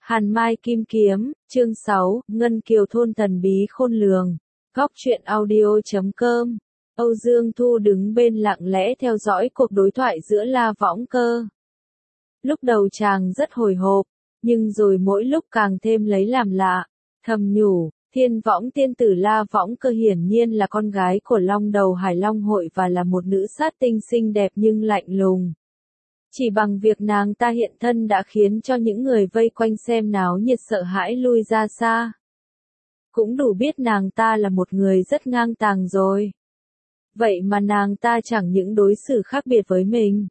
Hàn Mai Kim Kiếm, chương 6, Ngân Kiều Thôn Thần Bí Khôn Lường. Góc truyện audio.com. Âu Dương Thu đứng bên lặng lẽ theo dõi cuộc đối thoại giữa La Võng Cơ. Lúc đầu chàng rất hồi hộp, nhưng rồi mỗi lúc càng thêm lấy làm lạ, thầm nhủ, Thiên Võng tiên tử La Võng Cơ hiển nhiên là con gái của Long Đầu Hải Long Hội và là một nữ sát tinh xinh đẹp nhưng lạnh lùng. Chỉ bằng việc nàng ta hiện thân đã khiến cho những người vây quanh xem náo nhiệt sợ hãi lui ra xa. Cũng đủ biết nàng ta là một người rất ngang tàng rồi. Vậy mà nàng ta chẳng những đối xử khác biệt với mình,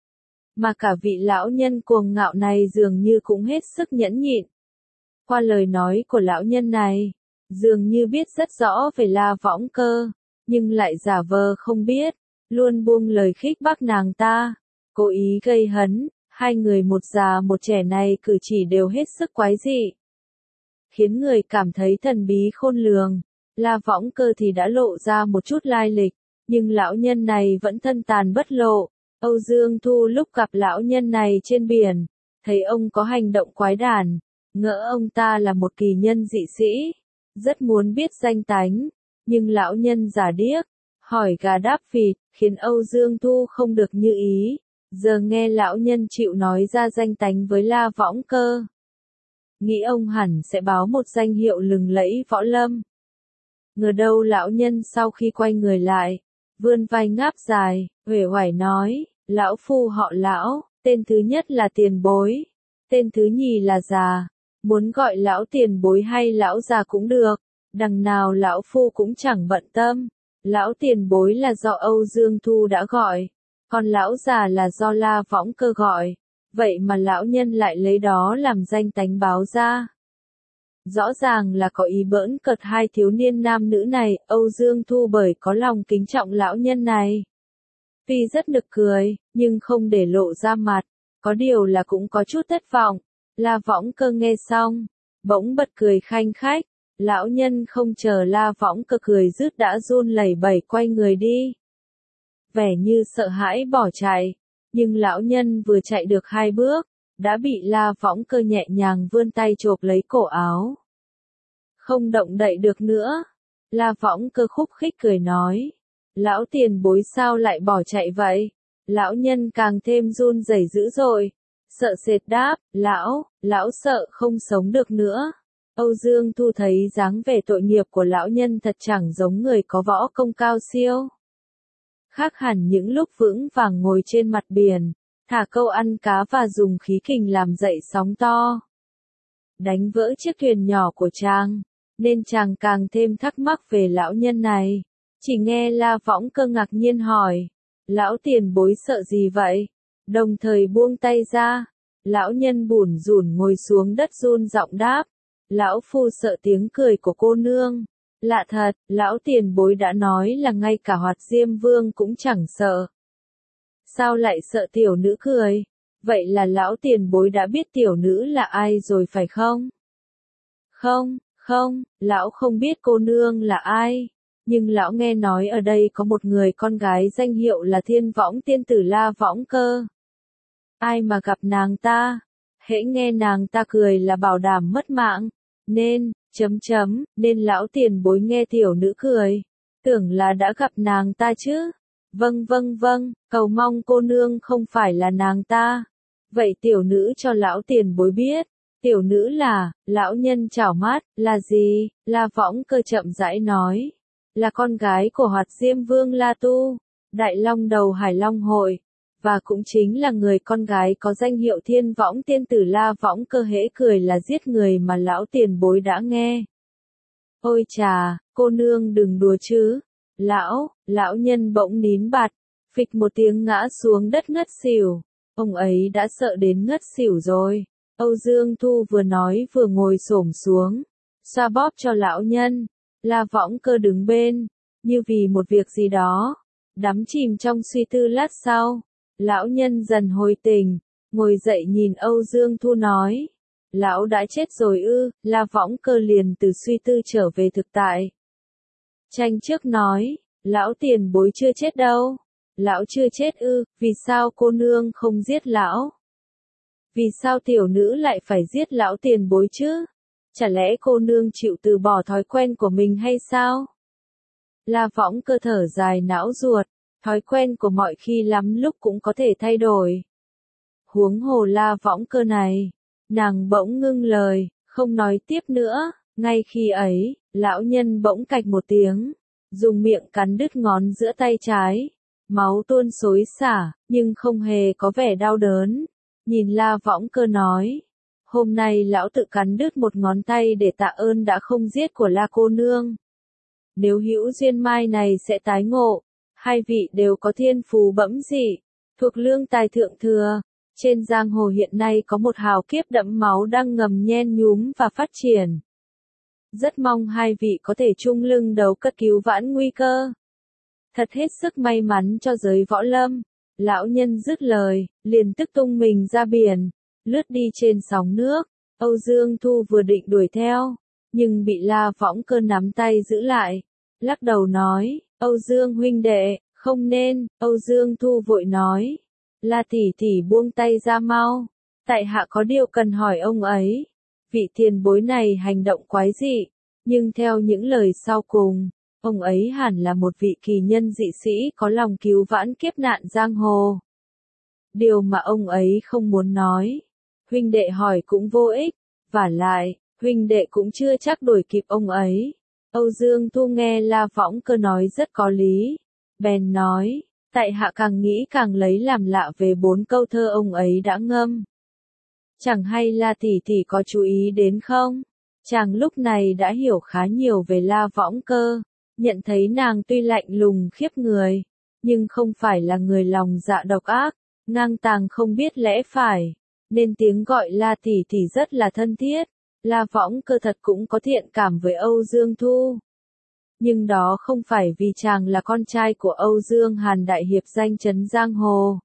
mà cả vị lão nhân cuồng ngạo này dường như cũng hết sức nhẫn nhịn. Qua lời nói của lão nhân này, dường như biết rất rõ về La Võng Cơ, nhưng lại giả vờ không biết, luôn buông lời khích bác nàng ta, cố ý gây hấn. Hai người một già một trẻ này cử chỉ đều hết sức quái dị, khiến người cảm thấy thần bí khôn lường. La Võng Cơ thì đã lộ ra một chút lai lịch, nhưng lão nhân này vẫn thân tàn bất lộ. Âu Dương Thu lúc gặp lão nhân này trên biển, thấy ông có hành động quái đản, ngỡ ông ta là một kỳ nhân dị sĩ, rất muốn biết danh tánh, nhưng lão nhân giả điếc, hỏi gà đáp vịt, khiến Âu Dương Thu không được như ý. Giờ nghe lão nhân chịu nói ra danh tánh với La Võng Cơ, nghĩ ông hẳn sẽ báo một danh hiệu lừng lẫy võ lâm. Ngờ đâu lão nhân sau khi quay người lại, vươn vai ngáp dài, uể oải nói, lão phu họ Lão, tên thứ nhất là Tiền Bối, tên thứ nhì là Già, muốn gọi lão Tiền Bối hay lão Già cũng được, đằng nào lão phu cũng chẳng bận tâm. Lão Tiền Bối là do Âu Dương Thu đã gọi, còn lão Già là do La Võng Cơ gọi, vậy mà lão nhân lại lấy đó làm danh tánh báo ra. Rõ ràng là có ý bỡn cợt hai thiếu niên nam nữ này. Âu Dương Thu bởi có lòng kính trọng lão nhân này, tuy rất nực cười, nhưng không để lộ ra mặt, có điều là cũng có chút thất vọng. La Võng Cơ nghe xong, bỗng bật cười khanh khách. Lão nhân không chờ La Võng Cơ cười dứt đã run lẩy bẩy quay người đi, vẻ như sợ hãi bỏ chạy. Nhưng lão nhân vừa chạy được 2 bước, đã bị La Võng Cơ nhẹ nhàng vươn tay chộp lấy cổ áo, không động đậy được nữa. La Võng Cơ khúc khích cười nói, lão Tiền Bối sao lại bỏ chạy vậy? Lão nhân càng thêm run rẩy dữ dội, sợ sệt đáp, lão sợ không sống được nữa. Âu Dương Thu thấy dáng vẻ tội nghiệp của lão nhân thật chẳng giống người có võ công cao siêu, khác hẳn những lúc vững vàng ngồi trên mặt biển, thả câu ăn cá và dùng khí kình làm dậy sóng to, đánh vỡ chiếc thuyền nhỏ của chàng, nên chàng càng thêm thắc mắc về lão nhân này. Chỉ nghe La Võng Cơ ngạc nhiên hỏi, lão Tiền Bối sợ gì vậy? Đồng thời buông tay ra, lão nhân bủn rủn ngồi xuống đất run giọng đáp, lão phu sợ tiếng cười của cô nương. Lạ thật, lão Tiền Bối đã nói là ngay cả Hoạt Diêm Vương cũng chẳng sợ, sao lại sợ tiểu nữ cười? Vậy là lão Tiền Bối đã biết tiểu nữ là ai rồi phải không? Không, lão không biết cô nương là ai, nhưng lão nghe nói ở đây có một người con gái danh hiệu là Thiên Võng tiên tử La Võng Cơ. Ai mà gặp nàng ta, hễ nghe nàng ta cười là bảo đảm mất mạng, nên lão Tiền Bối nghe tiểu nữ cười, tưởng là đã gặp nàng ta chứ. Vâng, cầu mong cô nương không phải là nàng ta. Vậy tiểu nữ cho lão Tiền Bối biết, tiểu nữ là, lão nhân chảo mắt, là gì? La Võng Cơ chậm rãi nói, là con gái của Hoạt Diêm Vương La Tu, Đại Long Đầu Hải Long Hội, và cũng chính là người con gái có danh hiệu Thiên Võng tiên tử La Võng Cơ hễ cười là giết người mà lão Tiền Bối đã nghe. Ôi chà, cô nương đừng đùa chứ. Lão nhân bỗng nín bặt, phịch một tiếng ngã xuống đất ngất xỉu. Ông ấy đã sợ đến ngất xỉu rồi. Âu Dương Thu vừa nói vừa ngồi xổm xuống, xoa bóp cho lão nhân. La Võng Cơ đứng bên, như vì một việc gì đó, đắm chìm trong suy tư. Lát sau, lão nhân dần hồi tỉnh, ngồi dậy nhìn Âu Dương Thu nói, lão đã chết rồi ư? La Võng Cơ liền từ suy tư trở về thực tại. Tranh trước nói, lão Tiền Bối chưa chết đâu. Lão chưa chết ư? Vì sao cô nương không giết lão? Vì sao tiểu nữ lại phải giết lão tiền bối chứ? Chả lẽ cô nương chịu từ bỏ thói quen của mình hay sao? La Võng Cơ thở dài não ruột, thói quen của mọi khi lắm lúc cũng có thể thay đổi. Huống hồ La Võng Cơ này, nàng bỗng ngưng lời, không nói tiếp nữa, ngay khi ấy, lão nhân bỗng cạch một tiếng, dùng miệng cắn đứt ngón giữa tay trái. Máu tuôn xối xả, nhưng không hề có vẻ đau đớn. Nhìn La Võng Cơ nói, hôm nay lão tự cắn đứt một ngón tay để tạ ơn đã không giết của La cô nương. Nếu hữu duyên mai này sẽ tái ngộ, hai vị đều có thiên phú bẩm dị, thuộc lương tài thượng thừa. Trên giang hồ hiện nay có một hào kiếp đẫm máu đang ngầm nhen nhúm và phát triển. Rất mong hai vị có thể chung lưng đấu cất cứu vãn nguy cơ. Thật hết sức may mắn cho giới võ lâm. Lão nhân dứt lời, liền tức tung mình ra biển, lướt đi trên sóng nước. Âu Dương Thu vừa định đuổi theo, nhưng bị La Võng Cơ nắm tay giữ lại. Lắc đầu nói, Âu Dương huynh đệ, không nên. Âu Dương Thu vội nói, La tỷ tỷ buông tay ra mau. Tại hạ có điều cần hỏi ông ấy. Vị tiền bối này hành động quái dị, nhưng theo những lời sau cùng, ông ấy hẳn là một vị kỳ nhân dị sĩ có lòng cứu vãn kiếp nạn giang hồ. Điều mà ông ấy không muốn nói, huynh đệ hỏi cũng vô ích, vả lại, huynh đệ cũng chưa chắc đuổi kịp ông ấy. Âu Dương Thu nghe La Võng Cơ nói rất có lý, bèn nói, tại hạ càng nghĩ càng lấy làm lạ về 4 câu thơ ông ấy đã ngâm. Chẳng hay La tỷ tỷ có chú ý đến không? Chàng lúc này đã hiểu khá nhiều về La Võng Cơ, nhận thấy nàng tuy lạnh lùng khiếp người, nhưng không phải là người lòng dạ độc ác, ngang tàng không biết lẽ phải, nên tiếng gọi La tỷ tỷ rất là thân thiết. La Võng Cơ thật cũng có thiện cảm với Âu Dương Thu. Nhưng đó không phải vì chàng là con trai của Âu Dương Hàn đại hiệp danh chấn giang hồ,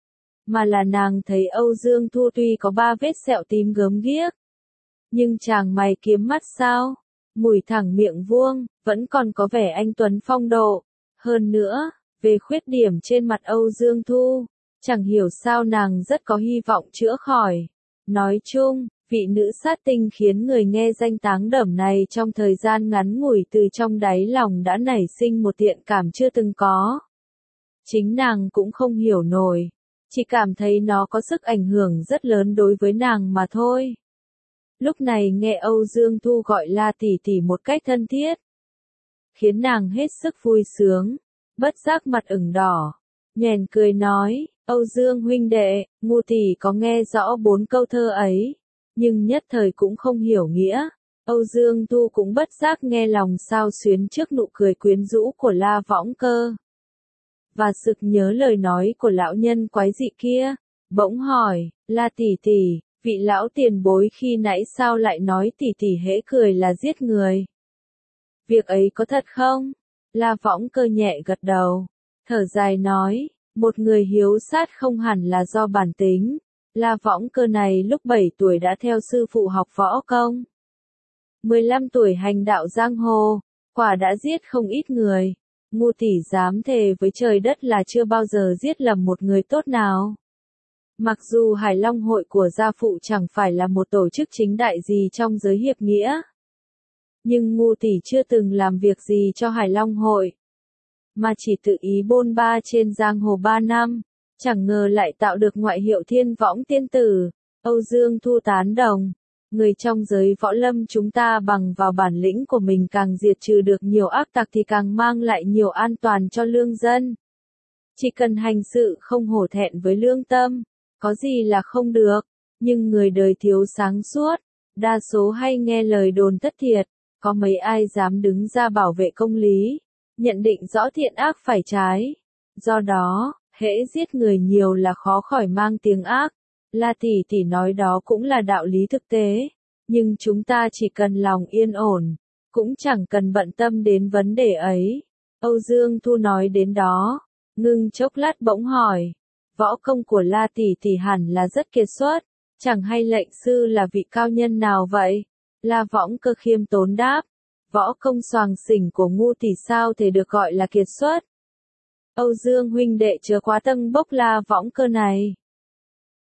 mà là nàng thấy Âu Dương Thu tuy có 3 vết sẹo tím gớm ghiếc, nhưng chàng mày kiếm mắt sao, mũi thẳng miệng vuông, vẫn còn có vẻ anh tuấn phong độ. Hơn nữa, về khuyết điểm trên mặt Âu Dương Thu, chẳng hiểu sao nàng rất có hy vọng chữa khỏi. Nói chung, vị nữ sát tinh khiến người nghe danh táng đẩm này trong thời gian ngắn ngủi từ trong đáy lòng đã nảy sinh một thiện cảm chưa từng có. Chính nàng cũng không hiểu nổi, chỉ cảm thấy nó có sức ảnh hưởng rất lớn đối với nàng mà thôi. Lúc này nghe Âu Dương Thu gọi La tỷ tỷ một cách thân thiết, khiến nàng hết sức vui sướng, bất giác mặt ửng đỏ, nhoẻn cười nói, Âu Dương huynh đệ, ngu tỷ có nghe rõ 4 câu thơ ấy, nhưng nhất thời cũng không hiểu nghĩa. Âu Dương Thu cũng bất giác nghe lòng xao xuyến trước nụ cười quyến rũ của La Võng Cơ, và sực nhớ lời nói của lão nhân quái dị kia, bỗng hỏi, La tỷ tỷ, vị lão tiền bối khi nãy sao lại nói tỷ tỷ hễ cười là giết người? Việc ấy có thật không? La Võng Cơ nhẹ gật đầu, thở dài nói, một người hiếu sát không hẳn là do bản tính. La Võng Cơ này lúc 7 tuổi đã theo sư phụ học võ công. 15 tuổi hành đạo giang hồ, quả đã giết không ít người. Ngu tỷ dám thề với trời đất là chưa bao giờ giết lầm một người tốt nào. Mặc dù Hải Long hội của gia phụ chẳng phải là một tổ chức chính đại gì trong giới hiệp nghĩa, nhưng ngu tỷ chưa từng làm việc gì cho Hải Long hội, mà chỉ tự ý bôn ba trên giang hồ 3 năm, chẳng ngờ lại tạo được ngoại hiệu Thiên Võng tiên tử. Âu Dương Thu tán đồng, người trong giới võ lâm chúng ta bằng vào bản lĩnh của mình càng diệt trừ được nhiều ác tặc thì càng mang lại nhiều an toàn cho lương dân. Chỉ cần hành sự không hổ thẹn với lương tâm, có gì là không được, nhưng người đời thiếu sáng suốt, đa số hay nghe lời đồn thất thiệt, có mấy ai dám đứng ra bảo vệ công lý, nhận định rõ thiện ác phải trái. Do đó, hễ giết người nhiều là khó khỏi mang tiếng ác. La tỷ tỷ nói đó cũng là đạo lý thực tế, nhưng chúng ta chỉ cần lòng yên ổn, cũng chẳng cần bận tâm đến vấn đề ấy. Âu Dương Thu nói đến đó, ngưng chốc lát bỗng hỏi, võ công của La tỷ tỷ hẳn là rất kiệt xuất, chẳng hay lệnh sư là vị cao nhân nào vậy? La Võng Cơ khiêm tốn đáp, võ công xoàng xỉnh của ngu tỷ sao thể được gọi là kiệt xuất? Âu Dương huynh đệ chớ quá tâng bốc La Võng Cơ này.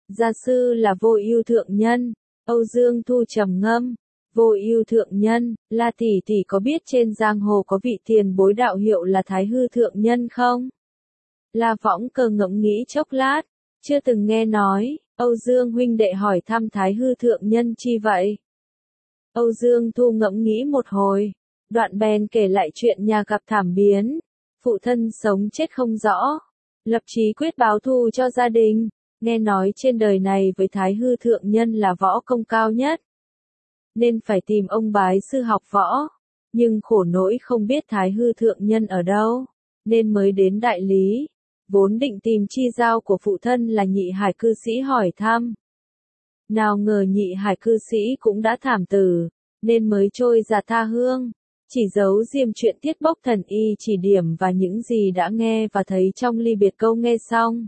Gia sư là Vô Ưu thượng nhân. Âu Dương Thu trầm ngâm. Vô Ưu thượng nhân, La tỷ tỷ có biết trên giang hồ có vị tiền bối đạo hiệu là Thái Hư thượng nhân không? La Võng Cơ ngẫm nghĩ chốc lát, chưa từng nghe nói. Âu Dương huynh đệ hỏi thăm Thái Hư thượng nhân chi vậy? Âu Dương Thu ngẫm nghĩ một hồi, đoạn bèn kể lại chuyện nhà gặp thảm biến, phụ thân sống chết không rõ, lập chí quyết báo thù cho gia đình, nghe nói trên đời này với Thái Hư thượng nhân là võ công cao nhất, nên phải tìm ông bái sư học võ, nhưng khổ nỗi không biết Thái Hư thượng nhân ở đâu, nên mới đến đại lý, vốn định tìm chi giao của phụ thân là Nhị Hải cư sĩ hỏi thăm. Nào ngờ Nhị Hải cư sĩ cũng đã thảm tử, nên mới trôi ra tha hương, chỉ giấu diêm chuyện tiết bốc thần y chỉ điểm và những gì đã nghe và thấy trong ly biệt câu nghe xong.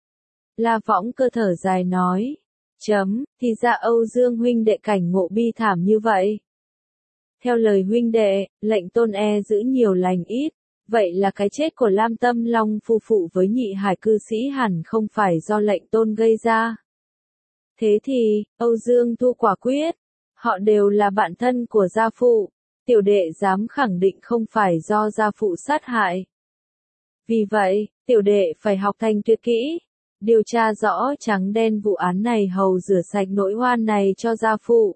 La Võng Cơ thở dài nói, thì ra Âu Dương huynh đệ cảnh ngộ bi thảm như vậy. Theo lời huynh đệ, lệnh tôn giữ nhiều lành ít, vậy là cái chết của Lam Tâm Long phu phụ với Nhị Hải cư sĩ hẳn không phải do lệnh tôn gây ra. Thế thì, Âu Dương Thu quả quyết, họ đều là bạn thân của gia phụ, tiểu đệ dám khẳng định không phải do gia phụ sát hại. Vì vậy, tiểu đệ phải học thành tuyệt kỹ, điều tra rõ trắng đen vụ án này hầu rửa sạch nỗi oan này cho gia phụ.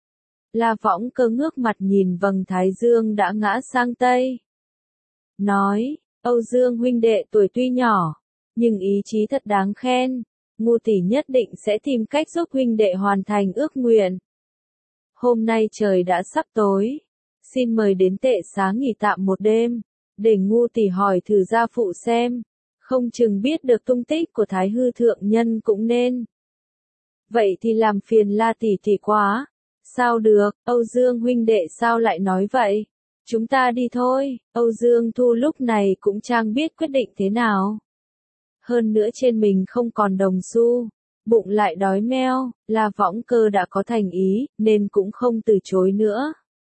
La Võng Cơ ngước mặt nhìn vầng thái dương đã ngã sang tây. Nói, Âu Dương huynh đệ tuổi tuy nhỏ, nhưng ý chí thật đáng khen, Ngu tỷ nhất định sẽ tìm cách giúp huynh đệ hoàn thành ước nguyện. Hôm nay trời đã sắp tối, xin mời đến tệ xá nghỉ tạm một đêm, để Ngu tỷ hỏi thử gia phụ xem, không chừng biết được tung tích của Thái Hư thượng nhân cũng nên. Vậy thì làm phiền La tỷ tỷ quá. Sao được, Âu Dương huynh đệ sao lại nói vậy? Chúng ta đi thôi. Âu Dương Thu lúc này cũng chẳng biết quyết định thế nào. Hơn nữa trên mình không còn đồng xu, bụng lại đói meo, La Võng Cơ đã có thành ý, nên cũng không từ chối nữa.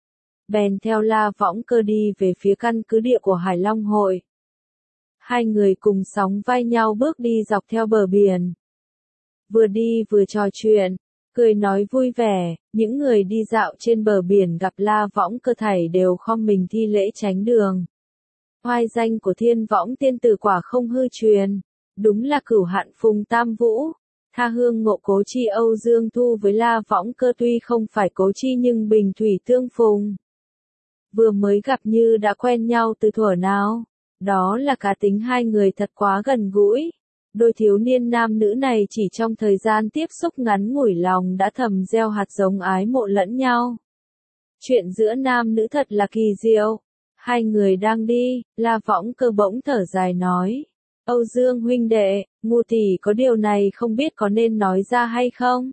Bèn theo La Võng Cơ đi về phía căn cứ địa của Hải Long Hội. Hai người cùng sóng vai nhau bước đi dọc theo bờ biển. Vừa đi vừa trò chuyện, cười nói vui vẻ, những người đi dạo trên bờ biển gặp La Võng Cơ thảy đều khom mình thi lễ tránh đường. Oai danh của Thiên Võng tiên tử quả không hư truyền, đúng là cửu hạn phùng tam vũ. Tha hương ngộ cố chi Âu Dương Thu với La Võng Cơ tuy không phải cố chi nhưng bình thủy tương phùng. Vừa mới gặp như đã quen nhau từ thuở nào, đó là cá tính hai người thật quá gần gũi. Đôi thiếu niên nam nữ này chỉ trong thời gian tiếp xúc ngắn ngủi lòng đã thầm gieo hạt giống ái mộ lẫn nhau. Chuyện giữa nam nữ thật là kỳ diệu. Hai người đang đi, La Võng Cơ bỗng thở dài nói. Âu Dương huynh đệ, Ngu tỷ có điều này không biết có nên nói ra hay không?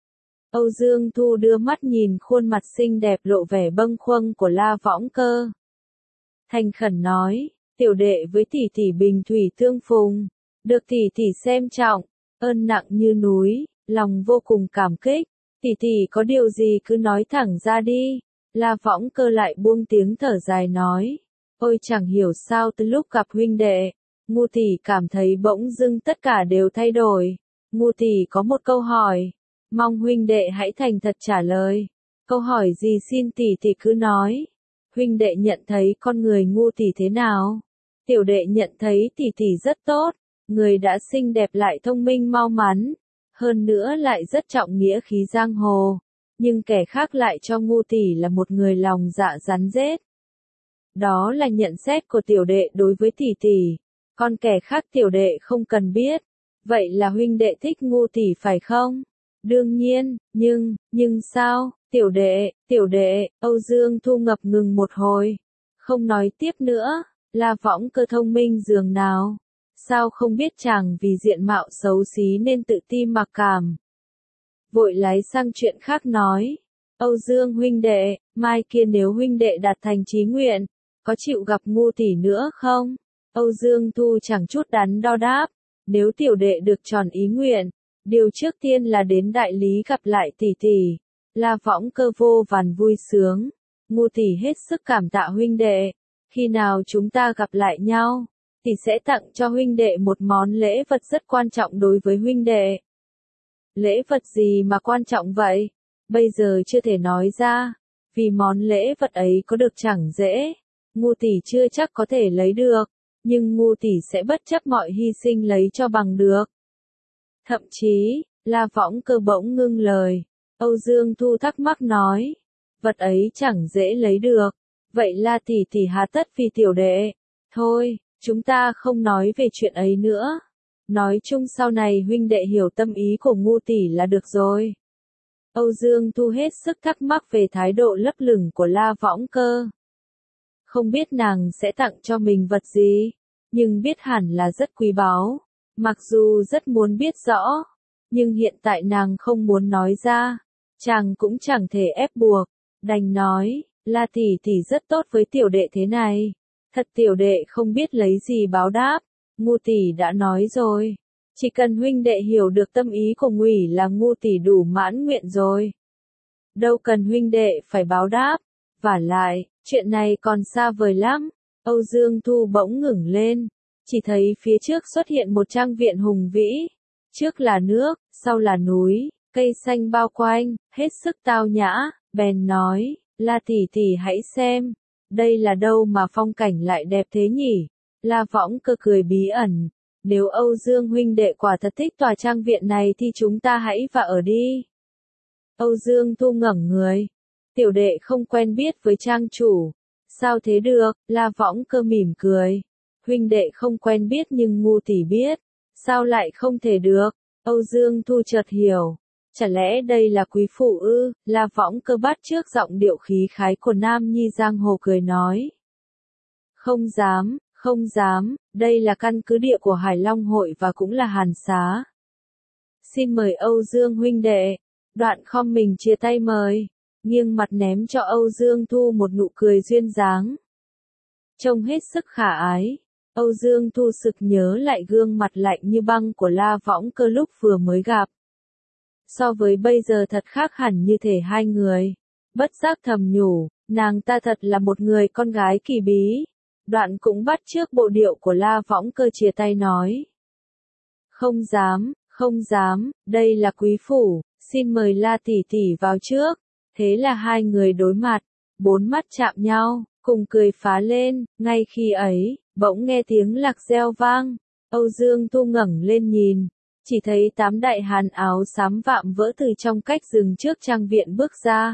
Âu Dương Thu đưa mắt nhìn khuôn mặt xinh đẹp lộ vẻ bâng khuâng của La Võng Cơ. Thành khẩn nói, tiểu đệ với tỷ tỷ bình thủy tương phùng, được tỷ tỷ xem trọng, ơn nặng như núi, lòng vô cùng cảm kích, tỷ tỷ có điều gì cứ nói thẳng ra đi. La Võng Cơ lại buông tiếng thở dài nói, ôi chẳng hiểu sao từ lúc gặp huynh đệ, Ngu tỷ cảm thấy bỗng dưng tất cả đều thay đổi. Ngu tỷ có một câu hỏi, mong huynh đệ hãy thành thật trả lời. Câu hỏi gì xin tỷ tỷ cứ nói. Huynh đệ nhận thấy con người Ngu tỷ thế nào? Tiểu đệ nhận thấy tỷ tỷ rất tốt, người đã xinh đẹp lại thông minh mau mắn, hơn nữa lại rất trọng nghĩa khí giang hồ, nhưng kẻ khác lại cho Ngu tỷ là một người lòng dạ rắn rết. Đó là nhận xét của tiểu đệ đối với tỷ tỷ, còn kẻ khác tiểu đệ không cần biết. Vậy là huynh đệ thích Ngu tỷ phải không? Đương nhiên, nhưng sao? Tiểu đệ, Âu Dương Thu ngập ngừng một hồi, không nói tiếp nữa. La Võng Cơ thông minh dường nào, sao không biết chàng vì diện mạo xấu xí nên tự ti mặc cảm. Vội lái sang chuyện khác nói, Âu Dương huynh đệ, mai kia nếu huynh đệ đạt thành chí nguyện, có chịu gặp Ngu tỷ nữa không? Âu Dương Thu chẳng chút đắn đo đáp, nếu tiểu đệ được tròn ý nguyện, điều trước tiên là đến đại lý gặp lại tỷ tỷ. La Võng Cơ vô vàn vui sướng, Ngu tỷ hết sức cảm tạ huynh đệ. Khi nào chúng ta gặp lại nhau, tỷ sẽ tặng cho huynh đệ một món lễ vật rất quan trọng đối với huynh đệ. Lễ vật gì mà quan trọng vậy? Bây giờ chưa thể nói ra, vì món lễ vật ấy có được chẳng dễ. Ngu tỷ chưa chắc có thể lấy được, nhưng ngu tỷ sẽ bất chấp mọi hy sinh lấy cho bằng được. Thậm chí, La Võng Cơ bỗng ngưng lời. Âu Dương Thu thắc mắc nói, vật ấy chẳng dễ lấy được, vậy La tỷ tỷ hà tất vì tiểu đệ? Thôi, chúng ta không nói về chuyện ấy nữa. Nói chung sau này huynh đệ hiểu tâm ý của ngu tỷ là được rồi. Âu Dương Thu hết sức thắc mắc về thái độ lấp lửng của La Võng Cơ. Không biết nàng sẽ tặng cho mình vật gì, nhưng biết hẳn là rất quý báu. Mặc dù rất muốn biết rõ, nhưng hiện tại nàng không muốn nói ra. Chàng cũng chẳng thể ép buộc, đành nói, La tỷ tỷ rất tốt với tiểu đệ thế này. Thật tiểu đệ không biết lấy gì báo đáp, ngu tỷ đã nói rồi. Chỉ cần huynh đệ hiểu được tâm ý của ngụy là ngu tỷ đủ mãn nguyện rồi. Đâu cần huynh đệ phải báo đáp, vả lại, chuyện này còn xa vời lắm. Âu Dương Thu bỗng ngẩng lên, chỉ thấy phía trước xuất hiện một trang viện hùng vĩ. Trước là nước, sau là núi, cây xanh bao quanh, hết sức tao nhã, bèn nói, La tỷ tỷ hãy xem, đây là đâu mà phong cảnh lại đẹp thế nhỉ? La Võng Cơ cười bí ẩn, nếu Âu Dương huynh đệ quả thật thích tòa trang viện này thì chúng ta hãy vào ở đi. Âu Dương Thu ngẩng người, tiểu đệ không quen biết với trang chủ. Sao thế được? La Võng Cơ mỉm cười. Huynh đệ không quen biết nhưng ngu tỷ biết. Sao lại không thể được? Âu Dương Thu chợt hiểu. Chả lẽ đây là quý phụ ư? La Võng Cơ bắt chước giọng điệu khí khái của Nam Nhi giang hồ cười nói. Không dám, không dám, đây là căn cứ địa của Hải Long hội và cũng là Hàn Xá. Xin mời Âu Dương huynh đệ. Đoạn khom mình chia tay mời, nghiêng mặt ném cho Âu Dương Thu một nụ cười duyên dáng. Trông hết sức khả ái, Âu Dương Thu sực nhớ lại gương mặt lạnh như băng của La Võng Cơ lúc vừa mới gặp. So với bây giờ thật khác hẳn như thể hai người. Bất giác thầm nhủ, nàng ta thật là một người con gái kỳ bí. Đoạn cũng bắt chước bộ điệu của La Võng Cơ chia tay nói. Không dám, không dám, đây là quý phủ, xin mời La tỷ tỷ vào trước. Thế là hai người đối mặt, bốn mắt chạm nhau, cùng cười phá lên. Ngay khi ấy, bỗng nghe tiếng lạc reo vang. Âu Dương Thu ngẩng lên nhìn, chỉ thấy 8 đại hán áo xám vạm vỡ từ trong cách rừng trước trang viện bước ra.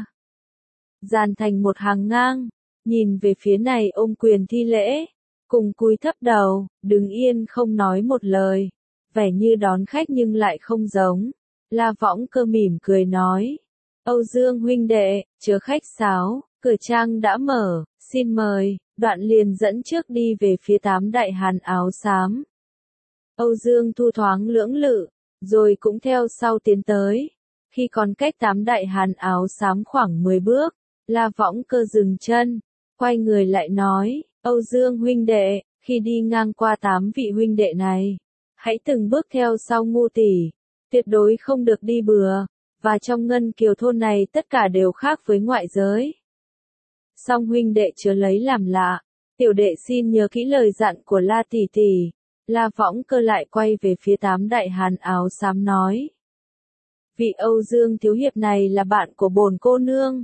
Dàn thành một hàng ngang, nhìn về phía này ôm quyền thi lễ, cùng cúi thấp đầu, đứng yên không nói một lời, vẻ như đón khách nhưng lại không giống. La Võng Cơ mỉm cười nói, Âu Dương huynh đệ, chớ khách sáo, cửa trang đã mở, xin mời. Đoạn liền dẫn trước đi về phía 8 đại hán áo xám. Âu Dương Thu thoáng lưỡng lự, rồi cũng theo sau tiến tới. Khi còn cách 8 đại hán áo xám khoảng 10 bước, La Võng Cơ dừng chân, quay người lại nói, Âu Dương huynh đệ, khi đi ngang qua 8 vị huynh đệ này, hãy từng bước theo sau ngu tỷ, tuyệt đối không được đi bừa, và trong Ngân Kiều thôn này tất cả đều khác với ngoại giới. Song huynh đệ chớ lấy làm lạ, tiểu đệ xin nhớ kỹ lời dặn của La tỷ tỷ. La Võng Cơ lại quay về phía 8 đại hán áo xám nói. Vị Âu Dương thiếu hiệp này là bạn của bổn cô nương.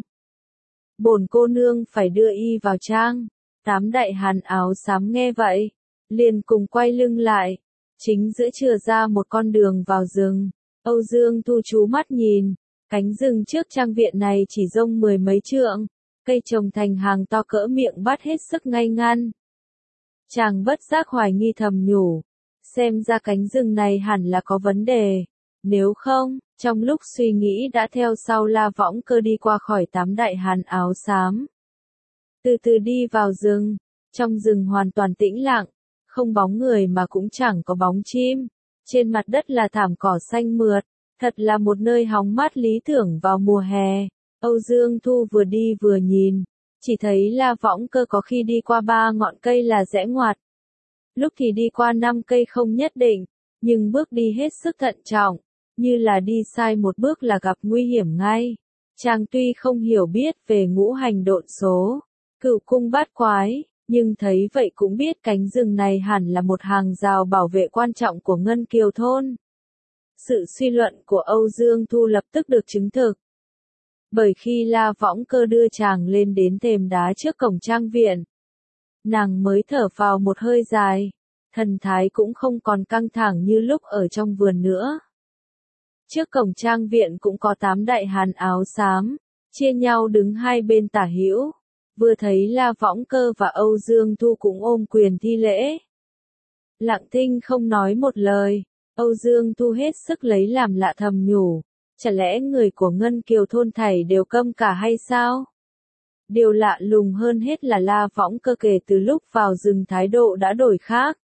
Bổn cô nương phải đưa y vào trang. 8 đại hán áo xám nghe vậy, liền cùng quay lưng lại. Chính giữa chừa ra một con đường vào rừng. Âu Dương Thu chú mắt nhìn, cánh rừng trước trang viện này chỉ rông 10 mấy trượng. Cây trồng thành hàng to cỡ miệng bát hết sức ngay ngắn. Chàng bất giác hoài nghi thầm nhủ, xem ra cánh rừng này hẳn là có vấn đề. Nếu không, trong lúc suy nghĩ đã theo sau La Võng Cơ đi qua khỏi 8 đại hán áo xám. Từ từ đi vào rừng, trong rừng hoàn toàn tĩnh lặng, không bóng người mà cũng chẳng có bóng chim. Trên mặt đất là thảm cỏ xanh mượt, thật là một nơi hóng mát lý tưởng vào mùa hè. Âu Dương Thu vừa đi vừa nhìn, chỉ thấy La Võng Cơ có khi đi qua 3 ngọn cây là rẽ ngoặt. Lúc thì đi qua 5 cây không nhất định, nhưng bước đi hết sức thận trọng, như là đi sai một bước là gặp nguy hiểm ngay. Chàng tuy không hiểu biết về ngũ hành độn số, cửu cung bát quái, nhưng thấy vậy cũng biết cánh rừng này hẳn là một hàng rào bảo vệ quan trọng của Ngân Kiều thôn. Sự suy luận của Âu Dương Thu lập tức được chứng thực. Bởi khi La Võng Cơ đưa chàng lên đến thềm đá trước cổng trang viện, nàng mới thở phào một hơi dài, thần thái cũng không còn căng thẳng như lúc ở trong vườn nữa. Trước cổng trang viện cũng có 8 đại hán áo xám, chia nhau đứng hai bên tả hữu, vừa thấy La Võng Cơ và Âu Dương Thu cũng ôm quyền thi lễ. Lặng Thinh không nói một lời, Âu Dương Thu hết sức lấy làm lạ thầm nhủ, chả lẽ người của Ngân Kiều thôn thảy đều câm cả hay sao? Điều lạ lùng hơn hết là La Võng Cơ kể từ lúc vào rừng thái độ đã đổi khác.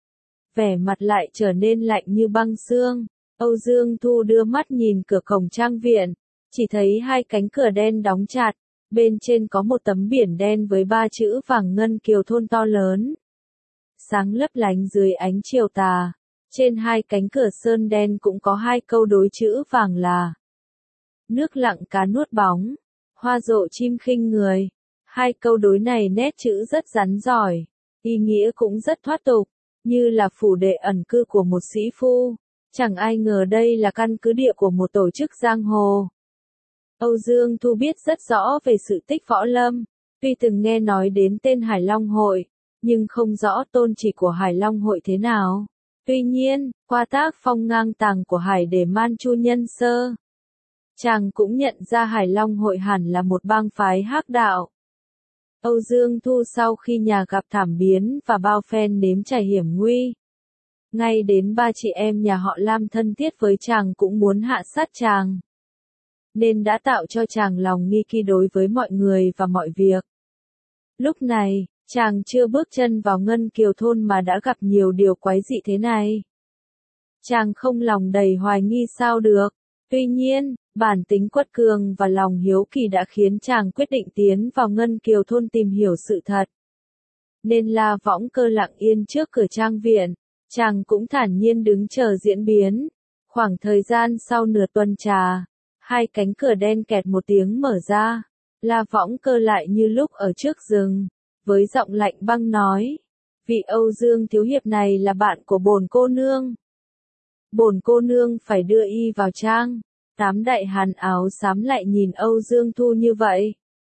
Vẻ mặt lại trở nên lạnh như băng xương. Âu Dương Thu đưa mắt nhìn cửa cổng trang viện, chỉ thấy hai cánh cửa đen đóng chặt, bên trên có một tấm biển đen với 3 chữ vàng Ngân Kiều thôn to lớn. Sáng lấp lánh dưới ánh chiều tà, trên hai cánh cửa sơn đen cũng có 2 câu đối chữ vàng là: nước lặng cá nuốt bóng, hoa rộ chim khinh người. 2 câu đối này nét chữ rất rắn giỏi, ý nghĩa cũng rất thoát tục, như là phủ đệ ẩn cư của một sĩ phu. Chẳng ai ngờ đây là căn cứ địa của một tổ chức giang hồ. Âu Dương Thu biết rất rõ về sự tích võ lâm, tuy từng nghe nói đến tên Hải Long Hội, nhưng không rõ tôn chỉ của Hải Long Hội thế nào. Tuy nhiên, qua tác phong ngang tàng của Hải Đề Man Chu Nhân Sơ, chàng cũng nhận ra Hải Long Hội hẳn là một bang phái hắc đạo. Âu Dương Thu sau khi nhà gặp thảm biến và bao phen nếm trải hiểm nguy, ngay đến 3 chị em nhà họ Lam thân thiết với chàng cũng muốn hạ sát chàng, nên đã tạo cho chàng lòng nghi kỵ đối với mọi người và mọi việc. Lúc này, chàng chưa bước chân vào Ngân Kiều thôn mà đã gặp nhiều điều quái dị thế này. Chàng không lòng đầy hoài nghi sao được. Tuy nhiên, bản tính quật cường và lòng hiếu kỳ đã khiến chàng quyết định tiến vào Ngân Kiều thôn tìm hiểu sự thật. Nên La Võng Cơ lặng yên trước cửa trang viện, chàng cũng thản nhiên đứng chờ diễn biến. Khoảng thời gian sau nửa tuần trà, hai cánh cửa đen kẹt một tiếng mở ra. La Võng Cơ lại như lúc ở trước rừng, với giọng lạnh băng nói: vị Âu Dương thiếu hiệp này là bạn của bổn cô nương. Bổn cô nương phải đưa y vào trang. 8 đại hán áo xám lại nhìn Âu Dương Thu như vậy,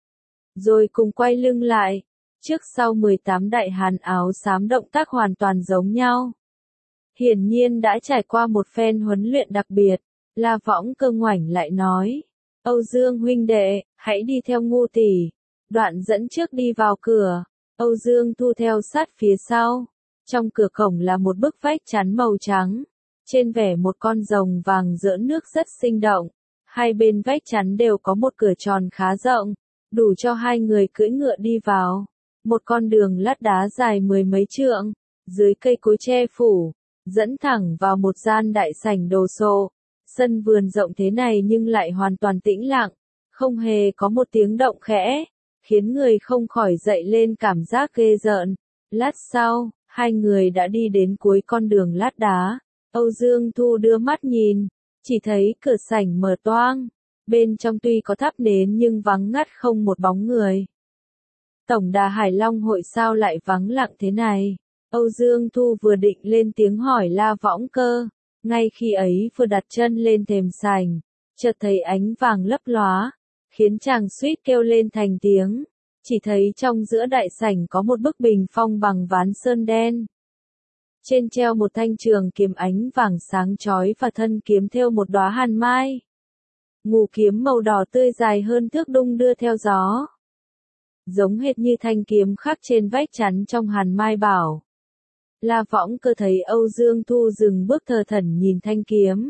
rồi cùng quay lưng lại. Trước sau 18 đại hán áo xám động tác hoàn toàn giống nhau. Hiển nhiên đã trải qua một phen huấn luyện đặc biệt. La Võng Cơ ngoảnh lại nói: Âu Dương huynh đệ, hãy đi theo Ngu tỷ. Đoạn dẫn trước đi vào cửa, Âu Dương Thu theo sát phía sau. Trong cửa cổng là một bức vách chắn màu trắng, trên vẽ một con rồng vàng giỡn nước rất sinh động. Hai bên vách chắn đều có một cửa tròn khá rộng, đủ cho hai người cưỡi ngựa đi vào. Một con đường lát đá dài 10 mấy trượng, dưới cây cối che phủ, dẫn thẳng vào một gian đại sảnh đồ sộ. Sân vườn rộng thế này nhưng lại hoàn toàn tĩnh lặng, không hề có một tiếng động khẽ, khiến người không khỏi dậy lên cảm giác ghê rợn. Lát sau, hai người đã đi đến cuối con đường lát đá. Âu Dương Thu đưa mắt nhìn, chỉ thấy cửa sảnh mở toang, bên trong tuy có thắp nến nhưng vắng ngắt không một bóng người. Tổng đà Hải Long Hội sao lại vắng lặng thế này? Âu Dương Thu vừa định lên tiếng hỏi La Võng Cơ, ngay khi ấy vừa đặt chân lên thềm sảnh, chợt thấy ánh vàng lấp lóa, khiến chàng suýt kêu lên thành tiếng. Chỉ thấy trong giữa đại sảnh có một bức bình phong bằng ván sơn đen. Trên treo một thanh trường kiếm ánh vàng sáng chói và thân kiếm thêu một đóa hàn mai. Ngù kiếm màu đỏ tươi dài hơn thước đung đưa theo gió, giống hệt như thanh kiếm khắc trên vách chắn trong hàn mai bảo. La Võng Cơ thấy Âu Dương Thu dừng bước thờ thẫn nhìn thanh kiếm,